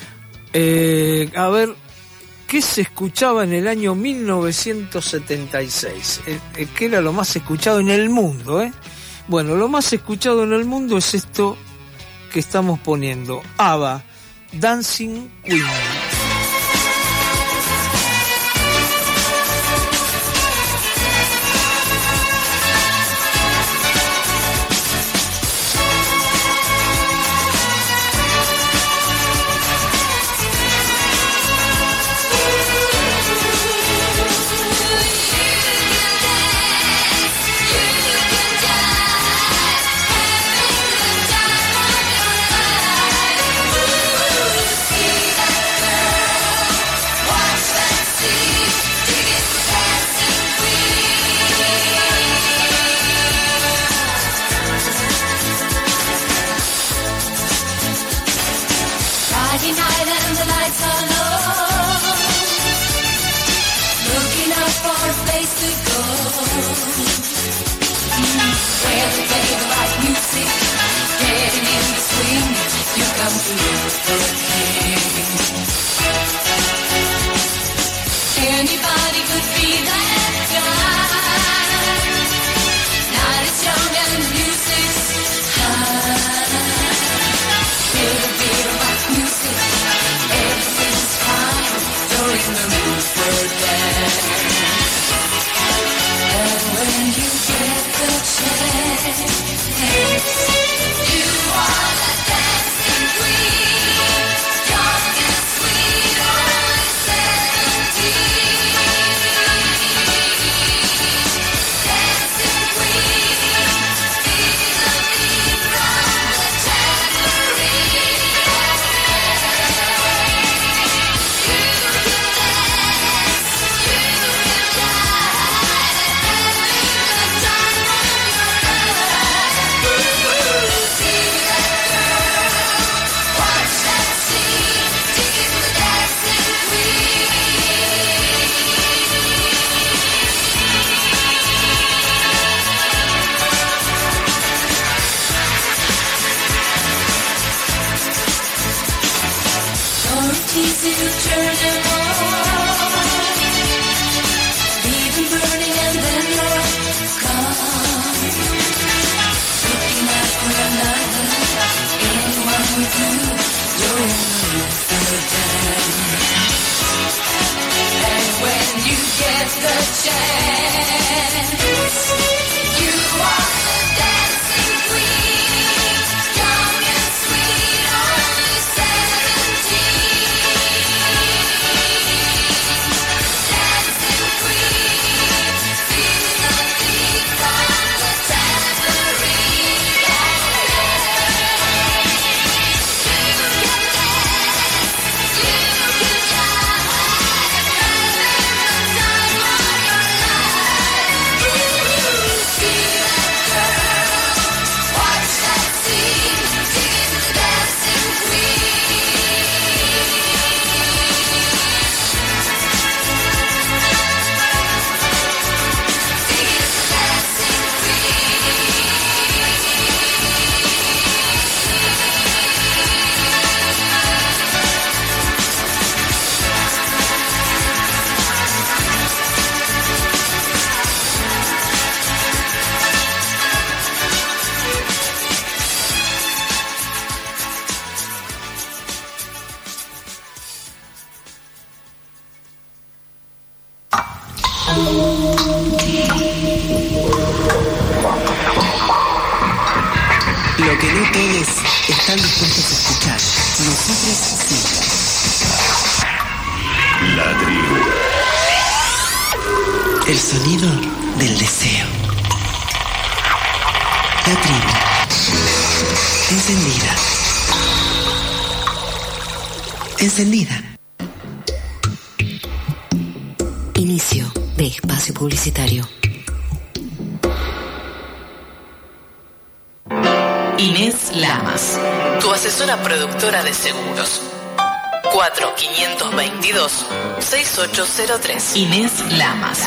A ver, ¿qué se escuchaba en el año 1976? ¿Qué era lo más escuchado en el mundo? Bueno, lo más escuchado en el mundo es esto que estamos poniendo, ABBA, Dancing Queen. Lo que no todos están dispuestos a escuchar, nosotros sí. La tribu. El sonido del deseo. La tribu. Encendida. Encendida. Inicio de espacio publicitario. Inés Lamas, tu asesora productora de seguros. 4-522-6803. Inés Lamas,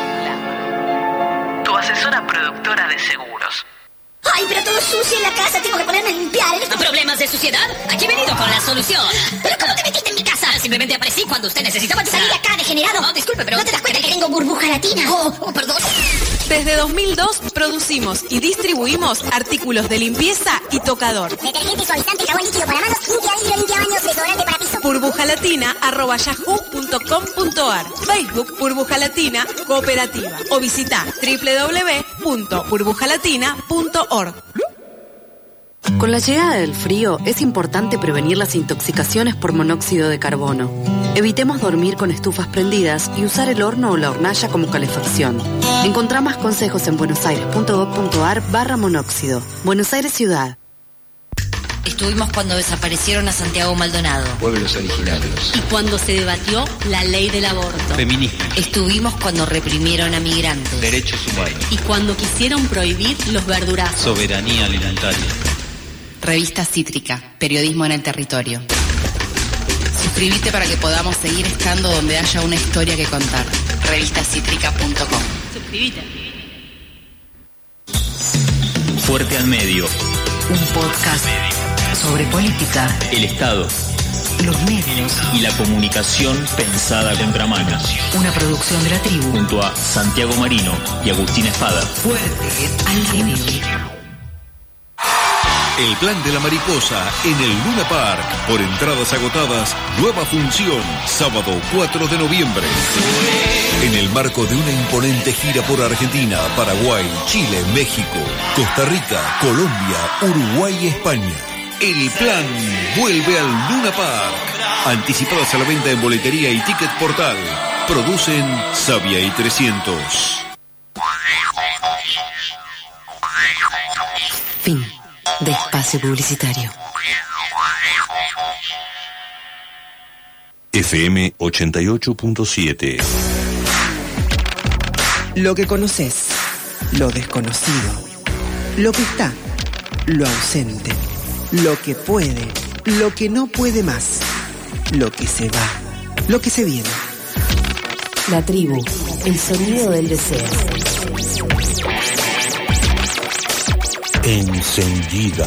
tu asesora productora de seguros. ¡Ay, pero todo sucio en la casa! Tengo que ponerme a limpiar. ¿Problemas de suciedad? Aquí he venido con la solución. ¿Pero cómo te metiste en mi casa? Simplemente aparecí cuando usted necesitaba salir acá, degenerado. No, disculpe, pero... ¿No te das cuenta que tengo burbuja latina? Oh, perdón. Desde 2002 producimos y distribuimos artículos de limpieza y tocador. Detergente, suavizante, jabón líquido para manos, limpia vidrio, limpia baños, desodorante para piso. burbujalatina@yahoo.com.ar. Facebook Burbuja Latina Cooperativa. O visita www.burbujalatina.org. Con la llegada del frío es importante prevenir las intoxicaciones por monóxido de carbono. Evitemos dormir con estufas prendidas y usar el horno o la hornalla como calefacción. Encontrá más consejos en buenosaires.gov.ar/monóxido. Buenos Aires Ciudad. Estuvimos cuando desaparecieron a Santiago Maldonado. Pueblos originarios. Y cuando se debatió la ley del aborto. Feminismo. Estuvimos cuando reprimieron a migrantes. Derechos humanos. Y cuando quisieron prohibir los verdurazos. Soberanía alimentaria. Revista Cítrica, periodismo en el territorio. Suscríbete para que podamos seguir estando donde haya una historia que contar. Revistacítrica.com. Suscríbete. Fuerte al medio. Un podcast sobre política, El Estado los medios y la comunicación pensada a contramano. Una producción de la tribu. Junto a Santiago Marino y Agustín Espada. Fuerte al medio. El plan de la mariposa en el Luna Park. Por entradas agotadas, nueva función, sábado 4 de noviembre. En el marco de una imponente gira por Argentina, Paraguay, Chile, México, Costa Rica, Colombia, Uruguay y España. El plan vuelve al Luna Park. Anticipadas a la venta en boletería y ticket portal. Producen Sabia y 300. Fin de espacio publicitario. FM 88.7. Lo que conoces, lo desconocido, lo que está, lo ausente, lo que puede, lo que no puede más, lo que se va, lo que se viene. La tribu, el sonido del deseo. Encendida.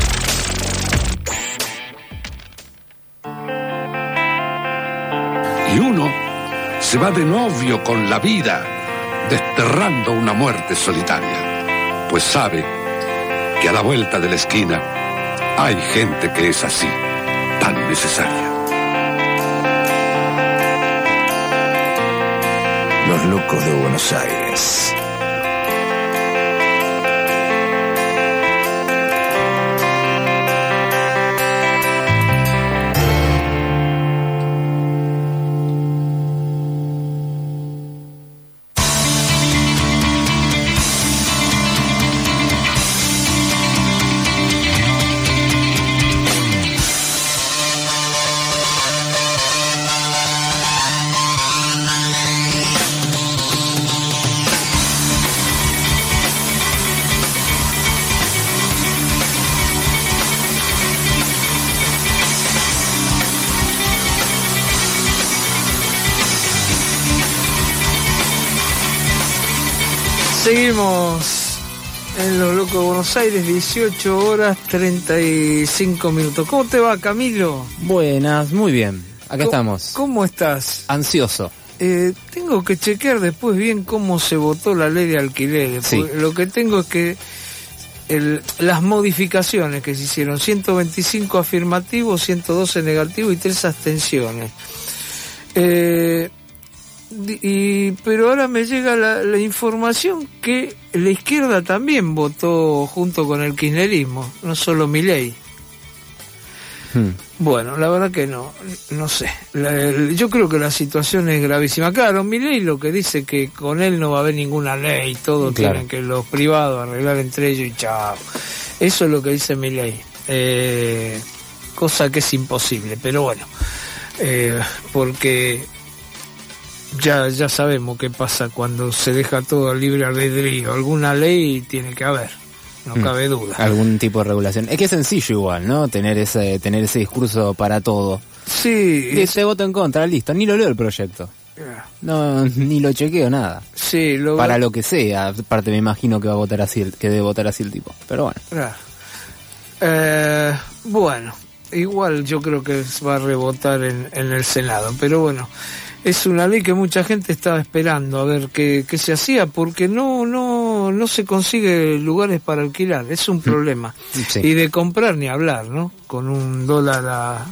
Y uno se va de novio con la vida, desterrando una muerte solitaria, pues sabe que a la vuelta de la esquina hay gente que es así, tan necesaria. Los locos de Buenos Aires. Seguimos en Los Locos de Buenos Aires, 18 horas 35 minutos. ¿Cómo te va, Camilo? Buenas, muy bien. Acá estamos. ¿Cómo estás? Ansioso. Tengo que chequear después bien cómo se votó la ley de alquileres. Sí. Lo que tengo es que las modificaciones que se hicieron, 125 afirmativos, 112 negativos y 3 abstenciones. pero ahora me llega la información que la izquierda también votó junto con el kirchnerismo, no solo Milei. Bueno, la verdad que no sé. Yo creo que la situación es gravísima. Claro, Milei lo que dice que con él no va a haber ninguna ley, todo tienen que los privados arreglar entre ellos y chao. Eso es lo que dice Milei. Cosa que es imposible, pero bueno, porque ya sabemos qué pasa cuando se deja todo al libre albedrío. Alguna ley tiene que haber, no cabe duda. Algún tipo de regulación. Es que es sencillo igual, ¿no? Tener ese discurso para todo. Sí. Te voto en contra, listo. Ni lo leo el proyecto. No, ni lo chequeo, nada. Sí, para lo que sea. Aparte me imagino que va a votar así, que debe votar así el tipo. Pero bueno. Bueno, igual yo creo que va a rebotar en el Senado. Pero bueno, es una ley que mucha gente estaba esperando a ver qué se hacía, porque no se consigue lugares para alquilar, es un problema. Sí. Y de comprar ni hablar, ¿no? Con $1 a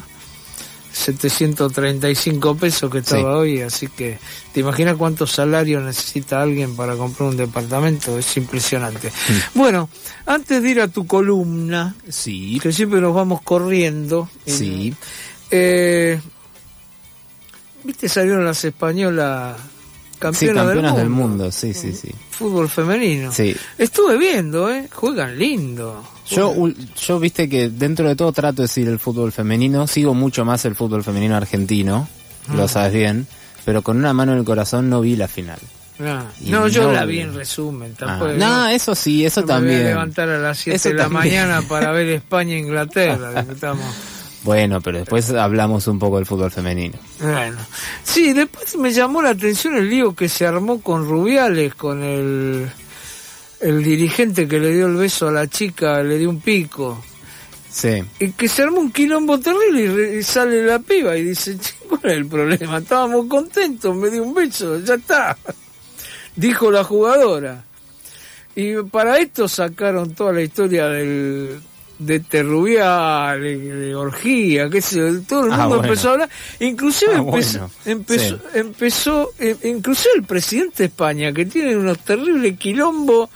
735 pesos que estaba hoy, así que te imaginas cuántos salarios necesita alguien para comprar un departamento, es impresionante. Bueno, antes de ir a tu columna, que siempre nos vamos corriendo, ¿viste? Salieron las españolas campeonas del mundo, sí. Fútbol femenino. Sí. Estuve viendo, juegan lindo. Yo viste que dentro de todo trato de seguir el fútbol femenino, sigo mucho más el fútbol femenino argentino, lo sabes bien, pero con una mano en el corazón no vi la final. Yo la vi en resumen. Tampoco, eso sí, eso también. Me voy a levantar a las 7 de la mañana para ver España-Inglaterra. Bueno, pero después hablamos un poco del fútbol femenino. Bueno, sí, después me llamó la atención el lío que se armó con Rubiales, con el dirigente que le dio el beso a la chica, le dio un pico. Sí. Y que se armó un quilombo terrible y sale la piba y dice, ¿cuál es el problema? Estábamos contentos, me dio un beso, ya está. Dijo la jugadora. Y para esto sacaron toda la historia de Rubiales, de orgía, qué sé yo, todo el mundo empezó a hablar, inclusive empezó inclusive el presidente de España, que tiene unos terribles quilombos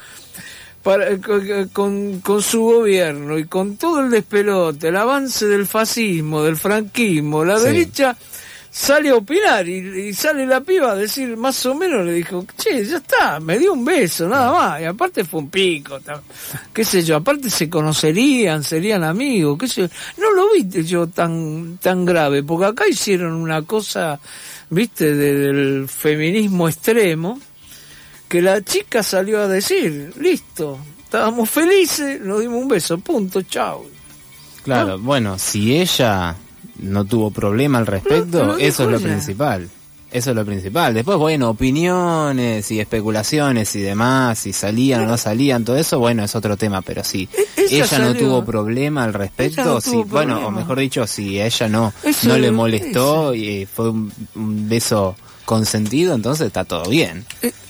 con su gobierno y con todo el despelote, el avance del fascismo, del franquismo, la derecha sale a opinar y sale la piba a decir, más o menos le dijo, che, ya está, me dio un beso, nada más, y aparte fue un pico, qué sé yo, aparte se conocerían, serían amigos, qué sé yo, no lo vi yo tan grave, porque acá hicieron una cosa, viste, del feminismo extremo, que la chica salió a decir, listo, estábamos felices, nos dimos un beso, punto, chao. Claro, bueno, si ella no tuvo problema al respecto, eso es lo principal. Eso es lo principal. Después, bueno, opiniones y especulaciones y demás, si salían o no salían, todo eso, bueno, es otro tema, pero si ella no tuvo problema al respecto, o mejor dicho, si a ella no le molestó y fue un beso consentido, entonces está todo bien.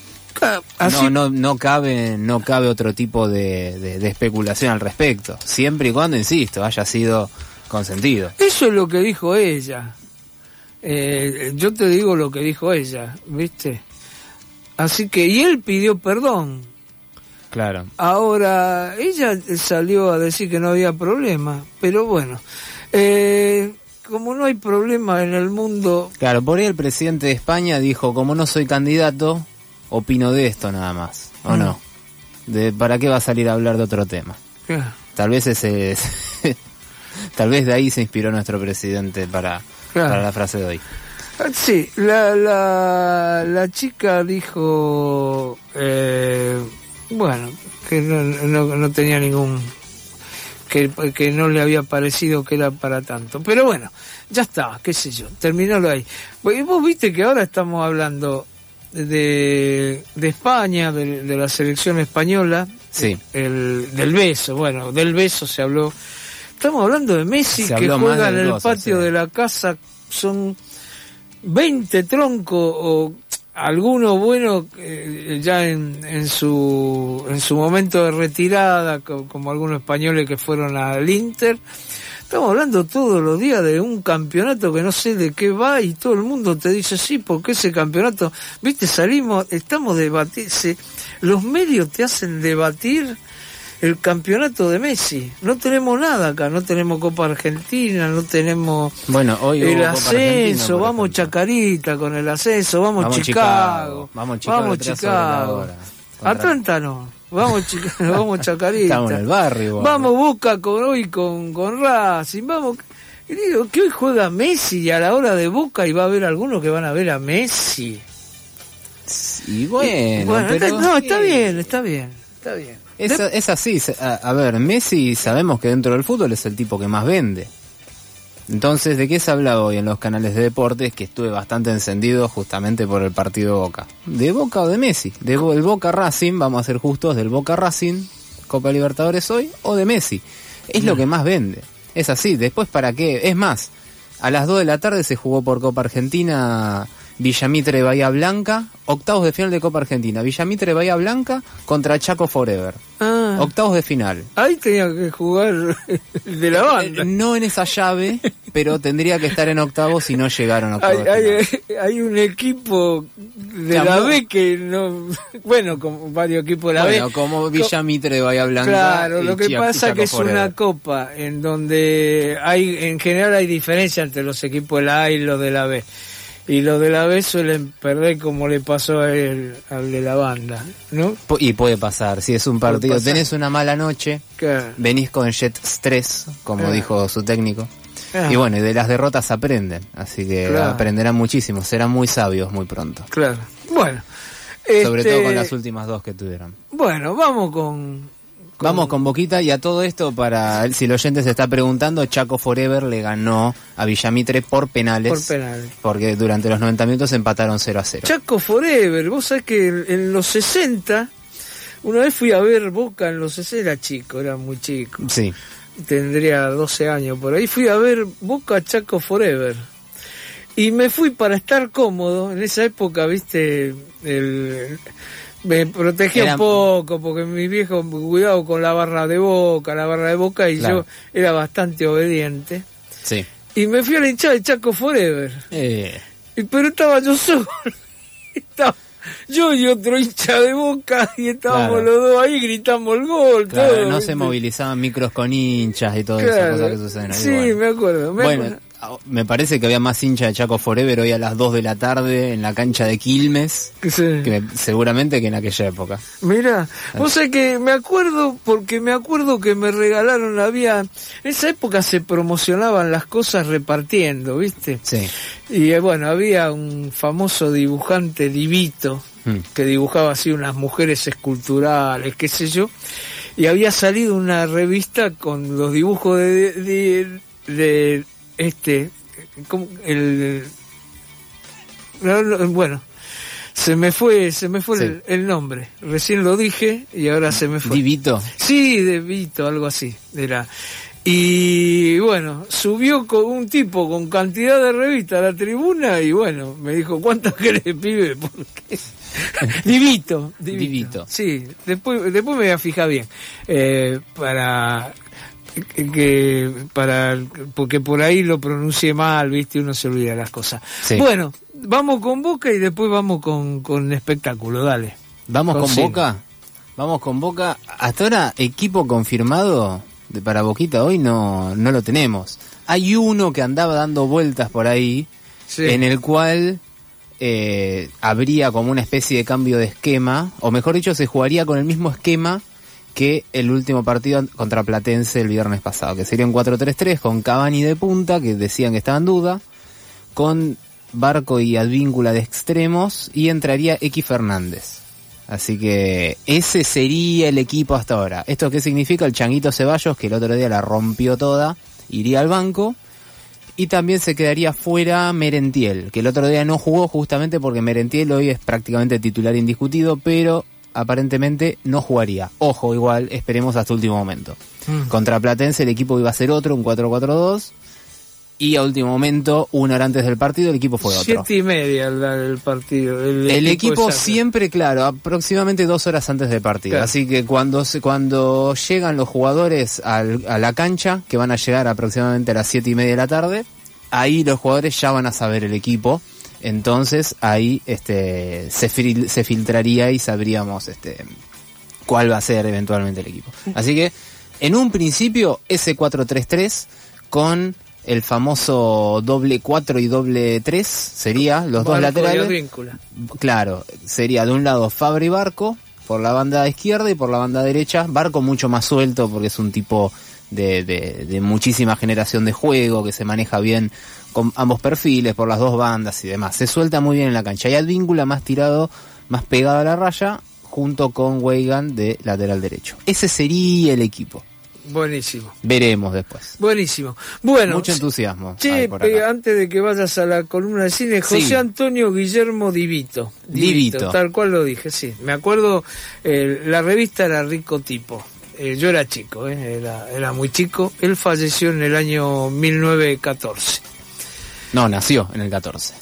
No cabe otro tipo de especulación al respecto, siempre y cuando, insisto, haya sido consentido. Eso es lo que dijo ella. Yo te digo lo que dijo ella, ¿viste? Así que, y él pidió perdón. Claro. Ahora, ella salió a decir que no había problema, pero bueno, como no hay problema en el mundo... Claro, por ahí el presidente de España dijo, como no soy candidato, opino de esto nada más, ¿o no? ¿Para qué va a salir a hablar de otro tema? Claro. Tal vez tal vez de ahí se inspiró nuestro presidente para la frase de hoy. Sí, la chica dijo, bueno, que no tenía ningún, que no le había parecido que era para tanto. Pero bueno, ya está, qué sé yo, terminalo ahí. Vos viste que ahora estamos hablando de España, de la selección española, del beso, bueno, del beso se habló. Estamos hablando de Messi, que juega en el patio de la casa, son 20 troncos, o algunos buenos ya en su momento de retirada, como algunos españoles que fueron al Inter. Estamos hablando todos los días de un campeonato que no sé de qué va y todo el mundo te dice, sí, porque ese campeonato, viste, estamos debatiendo, los medios te hacen debatir el campeonato de Messi. No tenemos nada acá, no tenemos Copa Argentina, no tenemos hoy el ascenso, vamos Chacarita con el ascenso, vamos Chicago. Vamos Chicago. Atlanta no. Vamos Chacarita. Estamos en el barrio. Vamos Boca con Racing. Vamos. Y digo que hoy juega Messi y a la hora de Boca y va a haber algunos que van a ver a Messi. Y bueno pero no, está bien. Es así. A ver, Messi sabemos que dentro del fútbol es el tipo que más vende. Entonces, ¿de qué se habla hoy en los canales de deportes? Que estuve bastante encendido justamente por el partido de Boca. ¿De Boca o de Messi? El Boca Racing, vamos a ser justos, del Boca Racing, Copa Libertadores hoy, o de Messi. Es lo que más vende. Es así. Después, ¿para qué? Es más, a las 2 de la tarde se jugó por Copa Argentina Villamitre Bahía Blanca, octavos de final de Copa Argentina. Villamitre Bahía Blanca contra Chaco Forever. Octavos de final. Ahí tenía que jugar el de la banda. No en esa llave, pero tendría que estar en octavos si no llegaron a octavos. Hay un equipo de la B que no... Bueno, como varios equipos de la B. Bueno, como Villamitre de Bahía Blanca. Claro, lo que pasa es que es una copa en donde en general hay diferencia entre los equipos de la A y los de la B. Y los de la B suelen perder como le pasó al de la banda, ¿no? Y puede pasar, si es un partido, tenés una mala noche, claro, venís con jet stress, como dijo su técnico, y bueno, y de las derrotas aprenden, así que aprenderán muchísimo, serán muy sabios muy pronto. Claro, bueno. Sobre todo con las últimas dos que tuvieron. Bueno, vamos con Boquita, y a todo esto, si el oyente se está preguntando, Chaco Forever le ganó a Villamitre por penales. Porque durante los 90 minutos empataron 0-0. Chaco Forever, vos sabés que en los 60, una vez fui a ver Boca en los 60, era chico, era muy chico. Sí. Tendría 12 años por ahí. Fui a ver Boca Chaco Forever. Y me fui para estar cómodo. En esa época, viste, me protegía un poco porque mi viejo cuidado con la barra de Boca y yo era bastante obediente. Sí. Y me fui a la hinchada de Chaco Forever. Pero estaba yo solo. Estaba yo y otro hincha de Boca y estábamos los dos ahí, gritamos el gol. Claro, todo, no ¿viste? se movilizaban micros con hinchas y todas esas cosas que suceden ahí. Sí, me acuerdo. Me parece que había más hincha de Chaco Forever hoy a las 2 de la tarde en la cancha de Quilmes, seguramente que en aquella época. Mirá, vos sabés que me acuerdo que me regalaron, en esa época se promocionaban las cosas repartiendo, ¿viste? Sí. Y bueno, había un famoso dibujante, Divito, que dibujaba así unas mujeres esculturales, qué sé yo, y había salido una revista con los dibujos bueno, se me fue el nombre, recién lo dije y ahora se me fue. ¿Divito? Sí, Divito, algo así era. Y bueno, subió con un tipo con cantidad de revistas a la tribuna y bueno, me dijo, ¿cuánto querés, pibe? Porque Divito. Sí, después me voy a fijar bien, porque por ahí lo pronuncié mal, viste, uno se olvida las cosas. Sí. Bueno, vamos con Boca y después vamos con espectáculo, dale. ¿Vamos con Boca? Vamos con Boca. Hasta ahora, equipo confirmado para Boquita hoy no lo tenemos. Hay uno que andaba dando vueltas por ahí, en el cual habría como una especie de cambio de esquema, o mejor dicho, se jugaría con el mismo esquema que el último partido contra Platense el viernes pasado, que sería un 4-3-3 con Cavani de punta, que decían que estaba en duda, con Barco y Advíncula de extremos, y entraría X Fernández. Así que ese sería el equipo hasta ahora. ¿Esto qué significa? El Changuito Ceballos, que el otro día la rompió toda, iría al banco, y también se quedaría fuera Merentiel, que el otro día no jugó justamente porque Merentiel hoy es prácticamente titular indiscutido, pero aparentemente no jugaría. Ojo, igual, esperemos hasta último momento. Contra Platense el equipo iba a ser otro, un 4-4-2, y a último momento, 1 hora antes del partido, el equipo fue otro. 7:30 el partido. El equipo siempre, claro, aproximadamente 2 horas antes del partido. Claro. Así que cuando llegan los jugadores a la cancha, que van a llegar aproximadamente a las 7:30 de la tarde, ahí los jugadores ya van a saber el equipo. Entonces ahí se filtraría y sabríamos cuál va a ser eventualmente el equipo. Así que en un principio ese 4-3-3 con el famoso doble 4 y doble 3 sería los dos laterales. Claro, sería de un lado Fabra y Barco por la banda izquierda y por la banda derecha Barco mucho más suelto porque es un tipo de muchísima generación de juego, que se maneja bien con ambos perfiles por las dos bandas y demás. Se suelta muy bien en la cancha. Y Advíncula más tirado, más pegado a la raya, junto con Weigand de lateral derecho. Ese sería el equipo. Buenísimo. Veremos después. Buenísimo. Bueno, mucho entusiasmo. Che, antes de que vayas a la columna de cine, José Antonio Guillermo Divito. Tal cual lo dije, sí. Me acuerdo, la revista era Rico Tipo. Yo era chico, era muy chico. Él falleció en el año 1914. No, nació en el 14.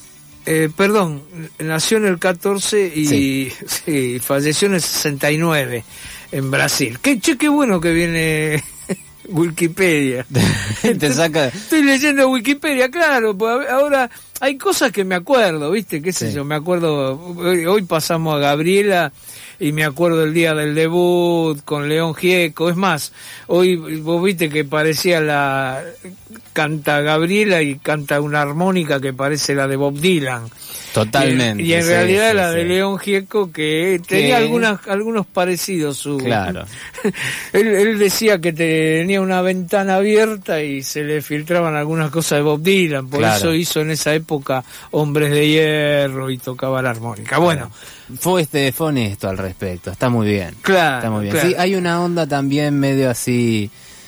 Perdón, nació en el 14 y sí, falleció en el 69 en Brasil. Qué bueno que viene Wikipedia. Te saca... Estoy leyendo Wikipedia, claro, pues ahora hay cosas que me acuerdo, ¿viste? ¿Qué sé yo? Me acuerdo, hoy pasamos a Gabriela y me acuerdo el día del debut con León Gieco. Es más, hoy vos viste que parecía canta Gabriela y canta una armónica que parece la de Bob Dylan. Totalmente. Y en realidad la de León Gieco, que tenía algunos parecidos. Claro. Él decía que tenía una ventana abierta y se le filtraban algunas cosas de Bob Dylan, por eso hizo en esa época Hombres de Hierro y tocaba la armónica. Bueno, fue honesto al respecto, está muy bien. Claro, está muy bien. Sí, hay una onda también medio así,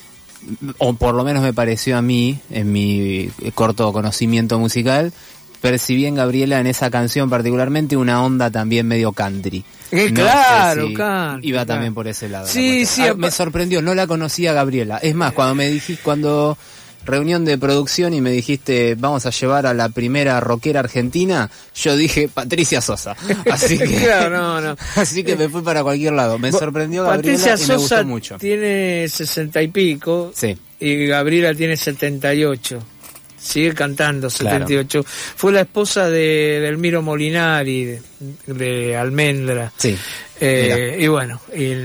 o por lo menos me pareció a mí, en mi corto conocimiento musical, percibí en Gabriela en esa canción particularmente una onda también medio country. Claro, country. Iba también por ese lado. Sí, me sorprendió, no la conocía Gabriela. Es más, cuando reunión de producción y me dijiste vamos a llevar a la primera rockera argentina, yo dije Patricia Sosa. Así que claro, no. Así que me fui para cualquier lado. Me sorprendió Gabriela Patricia y me gustó Sosa mucho. Tiene 60 y pico. Sí. Y Gabriela tiene 78. Sigue cantando, 78. Claro. Fue la esposa de Elmiro Molinari, de Almendra. Sí. Y bueno,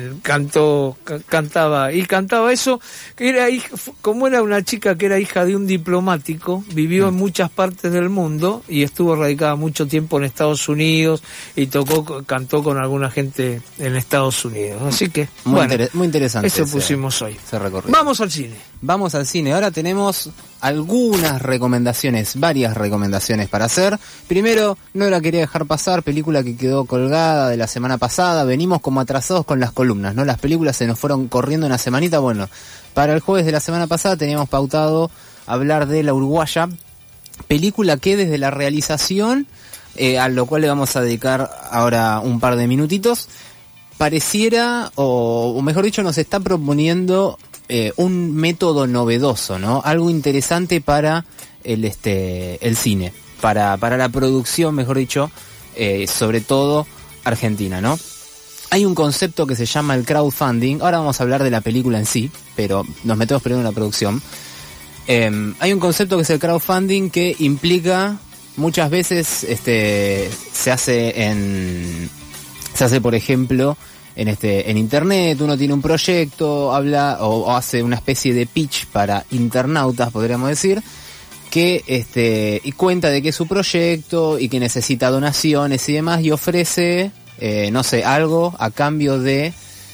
cantaba eso, que era como era una chica que era hija de un diplomático, vivió en muchas partes del mundo y estuvo radicada mucho tiempo en Estados Unidos y cantó con alguna gente en Estados Unidos. Así que, muy interesante. Eso pusimos hoy. Vamos al cine. Ahora tenemos algunas recomendaciones, varias recomendaciones para hacer. Primero, no la quería dejar pasar, película que quedó colgada de la semana pasada. Venimos como atrasados con las columnas, ¿no? Las películas se nos fueron corriendo una semanita. Bueno, para el jueves de la semana pasada teníamos pautado hablar de La Uruguaya, película que desde la realización, a lo cual le vamos a dedicar ahora un par de minutitos, pareciera, o mejor dicho, nos está proponiendo un método novedoso, ¿no? Algo interesante para el cine, para la producción, mejor dicho, sobre todo argentina, ¿no? Hay un concepto que se llama el crowdfunding. Ahora vamos a hablar de la película en sí, pero nos metemos primero en la producción. Hay un concepto que es el crowdfunding que implica muchas veces se hace por ejemplo en internet. Uno tiene un proyecto, habla o hace una especie de pitch para internautas, podríamos decir, que y cuenta de que es su proyecto y que necesita donaciones y demás, y ofrece algo a cambio de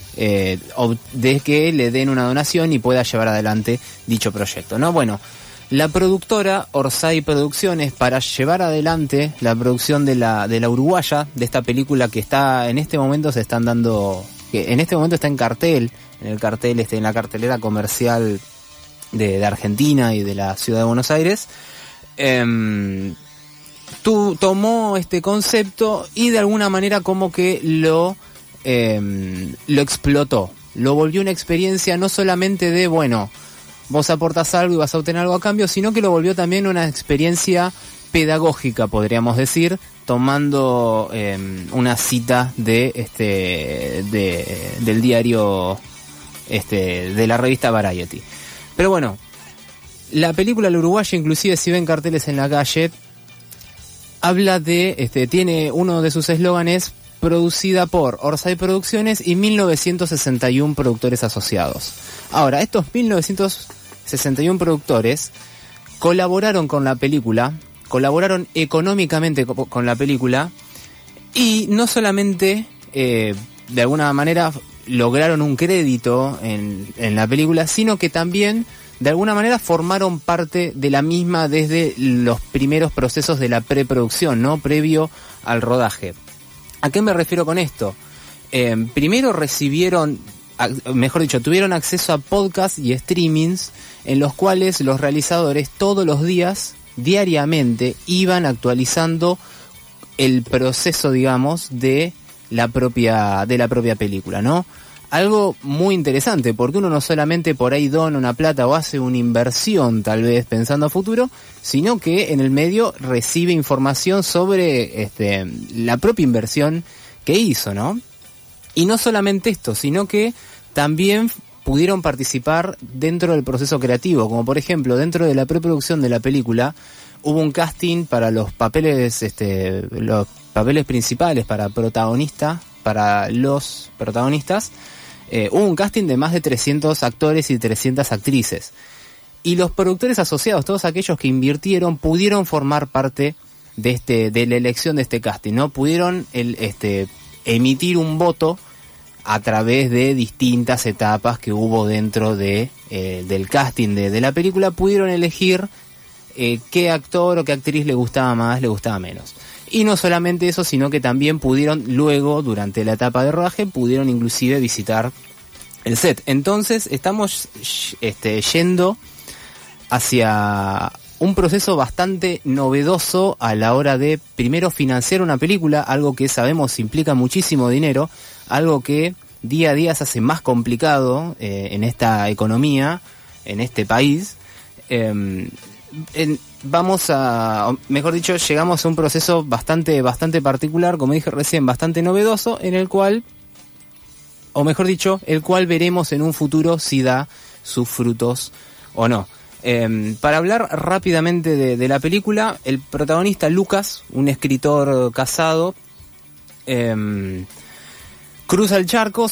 que le den una donación y pueda llevar adelante dicho proyecto, ¿no? Bueno, la productora Orsay Producciones, para llevar adelante la producción de la Uruguaya, de esta película que está en este momento está en cartel, en la cartelera comercial de Argentina y de la ciudad de Buenos Aires, tomó este concepto y de alguna manera como que lo explotó, lo volvió una experiencia no solamente de, vos aportás algo y vas a obtener algo a cambio, sino que lo volvió también una experiencia pedagógica, podríamos decir, tomando una cita del diario de la revista Variety. Pero bueno, la película La Uruguaya, inclusive si ven carteles en la calle, habla de, tiene uno de sus eslóganes: producida por Orsay Producciones y 1961 productores asociados. Ahora, estos 1961 productores colaboraron con la película, colaboraron económicamente con la película, y no solamente de alguna manera lograron un crédito en la película, sino que también de alguna manera formaron parte de la misma desde los primeros procesos de la preproducción, ¿no? Previo al rodaje. ¿A qué me refiero con esto? Primero tuvieron acceso a podcasts y streamings en los cuales los realizadores todos los días, diariamente, iban actualizando el proceso, digamos, de la propia película, ¿no? Algo muy interesante, porque uno no solamente por ahí dona una plata o hace una inversión, tal vez pensando a futuro, sino que en el medio recibe información sobre la propia inversión que hizo, ¿no? Y no solamente esto, sino que también pudieron participar dentro del proceso creativo, como por ejemplo, dentro de la preproducción de la película, hubo un casting para los papeles principales, para los protagonistas. Hubo un casting de más de 300 actores y 300 actrices. Y los productores asociados, todos aquellos que invirtieron, pudieron formar parte de la elección de este casting, ¿no? Pudieron emitir un voto a través de distintas etapas que hubo dentro del casting de la película. Pudieron elegir qué actor o qué actriz le gustaba más, le gustaba menos. Y no solamente eso, sino que también pudieron luego, durante la etapa de rodaje, pudieron inclusive visitar el set. Entonces estamos yendo hacia un proceso bastante novedoso a la hora de, primero, financiar una película, algo que sabemos implica muchísimo dinero, algo que día a día se hace más complicado en esta economía, en este país. Llegamos a un proceso bastante particular, como dije recién, bastante novedoso, en el cual, el cual veremos en un futuro si da sus frutos o no. Para hablar rápidamente de la película, el protagonista Lucas, un escritor casado, cruza el charco,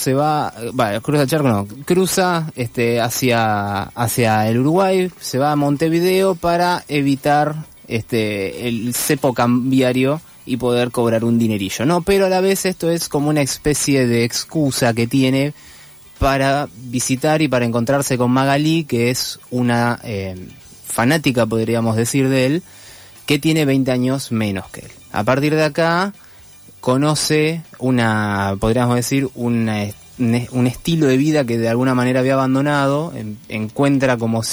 cruza hacia el Uruguay, se va a Montevideo para evitar el cepo cambiario y poder cobrar un dinerillo, ¿no? Pero a la vez esto es como una especie de excusa que tiene para visitar y para encontrarse con Magalí, que es una fanática, podríamos decir, de él, que tiene 20 años menos que él. A partir de acá conoce podríamos decir, un estilo de vida que de alguna manera había abandonado, encuentra como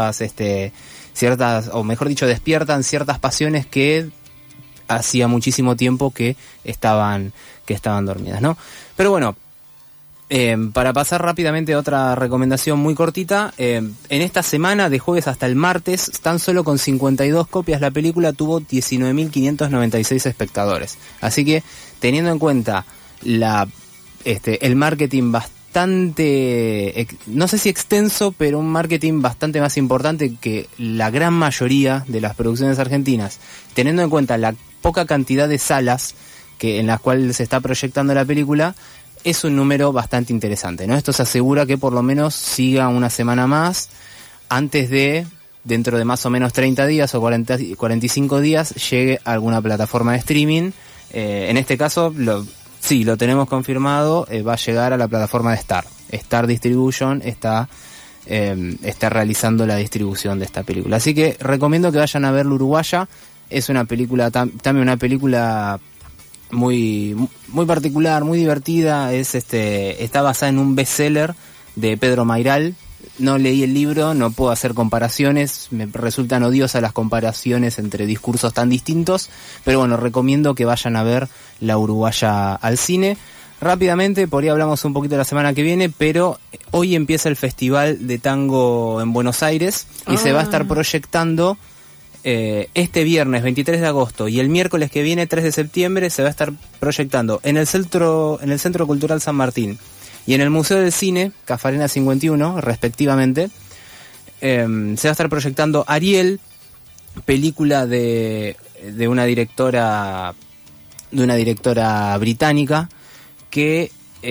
despiertan ciertas pasiones que hacía muchísimo tiempo que estaban dormidas, ¿no? Pero bueno, para pasar rápidamente a otra recomendación muy cortita, en esta semana, de jueves hasta el martes, tan solo con 52 copias, la película tuvo 19.596 espectadores. Así que, teniendo en cuenta el marketing bastante, no sé si extenso, pero un marketing bastante más importante que la gran mayoría de las producciones argentinas, teniendo en cuenta la poca cantidad de salas en las cuales se está proyectando la película, es un número bastante interesante, ¿no? Esto se asegura que por lo menos siga una semana más antes de, dentro de más o menos 30 días o 45 días, llegue a alguna plataforma de streaming. En este caso, lo tenemos confirmado, va a llegar a la plataforma de Star. Star Distribution está realizando la distribución de esta película. Así que recomiendo que vayan a ver La Uruguaya. Es una película, también una película muy particular, muy divertida. Está basada en un bestseller de Pedro Mayral. No leí el libro, no puedo hacer comparaciones, me resultan odiosas las comparaciones entre discursos tan distintos, pero bueno, recomiendo que vayan a ver La Uruguaya al cine. Rápidamente, por ahí hablamos un poquito la semana que viene, pero hoy empieza el Festival de Tango en Buenos Aires y se va a estar proyectando este viernes 23 de agosto y el miércoles que viene, 3 de septiembre, se va a estar proyectando en el Centro Cultural San Martín y en el Museo del Cine, Cafarena 51, respectivamente. Se va a estar proyectando Ariel, película de una directora británica que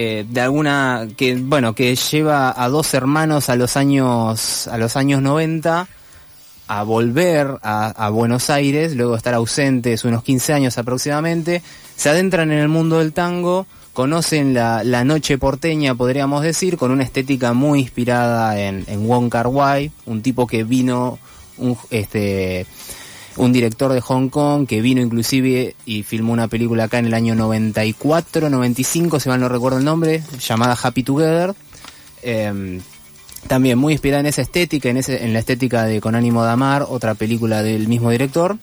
que lleva a dos hermanos a los años 90 a volver a Buenos Aires, luego de estar ausentes unos 15 años aproximadamente, se adentran en el mundo del tango, conocen la noche porteña, podríamos decir, con una estética muy inspirada en Wong Kar-wai, un tipo que vino, un director de Hong Kong que vino inclusive y filmó una película acá en el año 94, 95, si mal no recuerdo el nombre, llamada Happy Together. También muy inspirada en esa estética, en la estética de Con ánimo de amar, otra película del mismo director.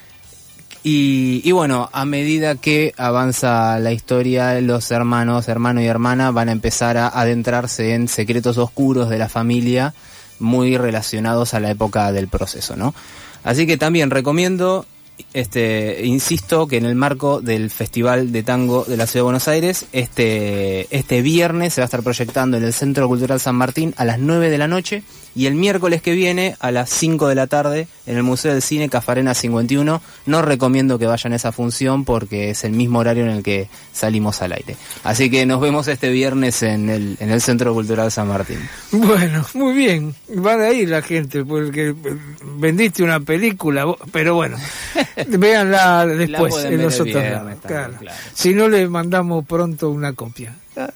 Y bueno, a medida que avanza la historia, los hermano y hermana van a empezar a adentrarse en secretos oscuros de la familia, muy relacionados a la época del proceso, ¿no? Así que también recomiendo, insisto, que en el marco del Festival de Tango de la Ciudad de Buenos Aires, este viernes se va a estar proyectando en el Centro Cultural San Martín a las 9 de la noche y el miércoles que viene a las 5 de la tarde en el Museo del Cine Cafarena 51. No recomiendo que vayan a esa función porque es el mismo horario en el que salimos al aire. Así que nos vemos este viernes en el Centro Cultural San Martín. Bueno, muy bien. Van a ir la gente porque vendiste una película, pero bueno, véanla después en los otros lados. Claro. Si no, le mandamos pronto una copia.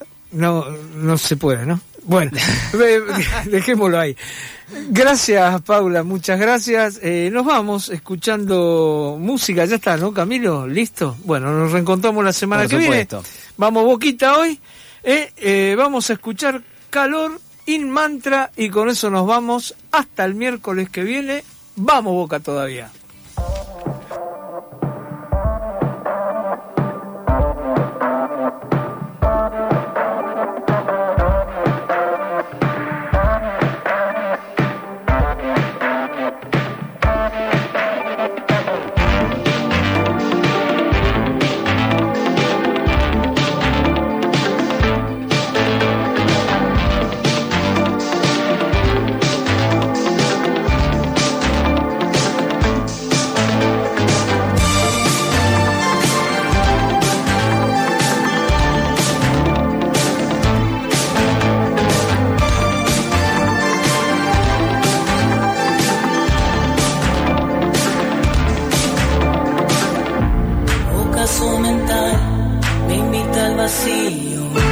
No se puede, ¿no? Bueno, dejémoslo ahí. Gracias, Paula, muchas gracias. Nos vamos escuchando música, ya está, ¿no, Camilo? ¿Listo? Bueno, nos reencontramos la semana que viene. Vamos, Boquita, hoy. Vamos a escuchar Calor in Mantra y con eso nos vamos hasta el miércoles que viene. Vamos, Boca, todavía. Mental me invita al vacío.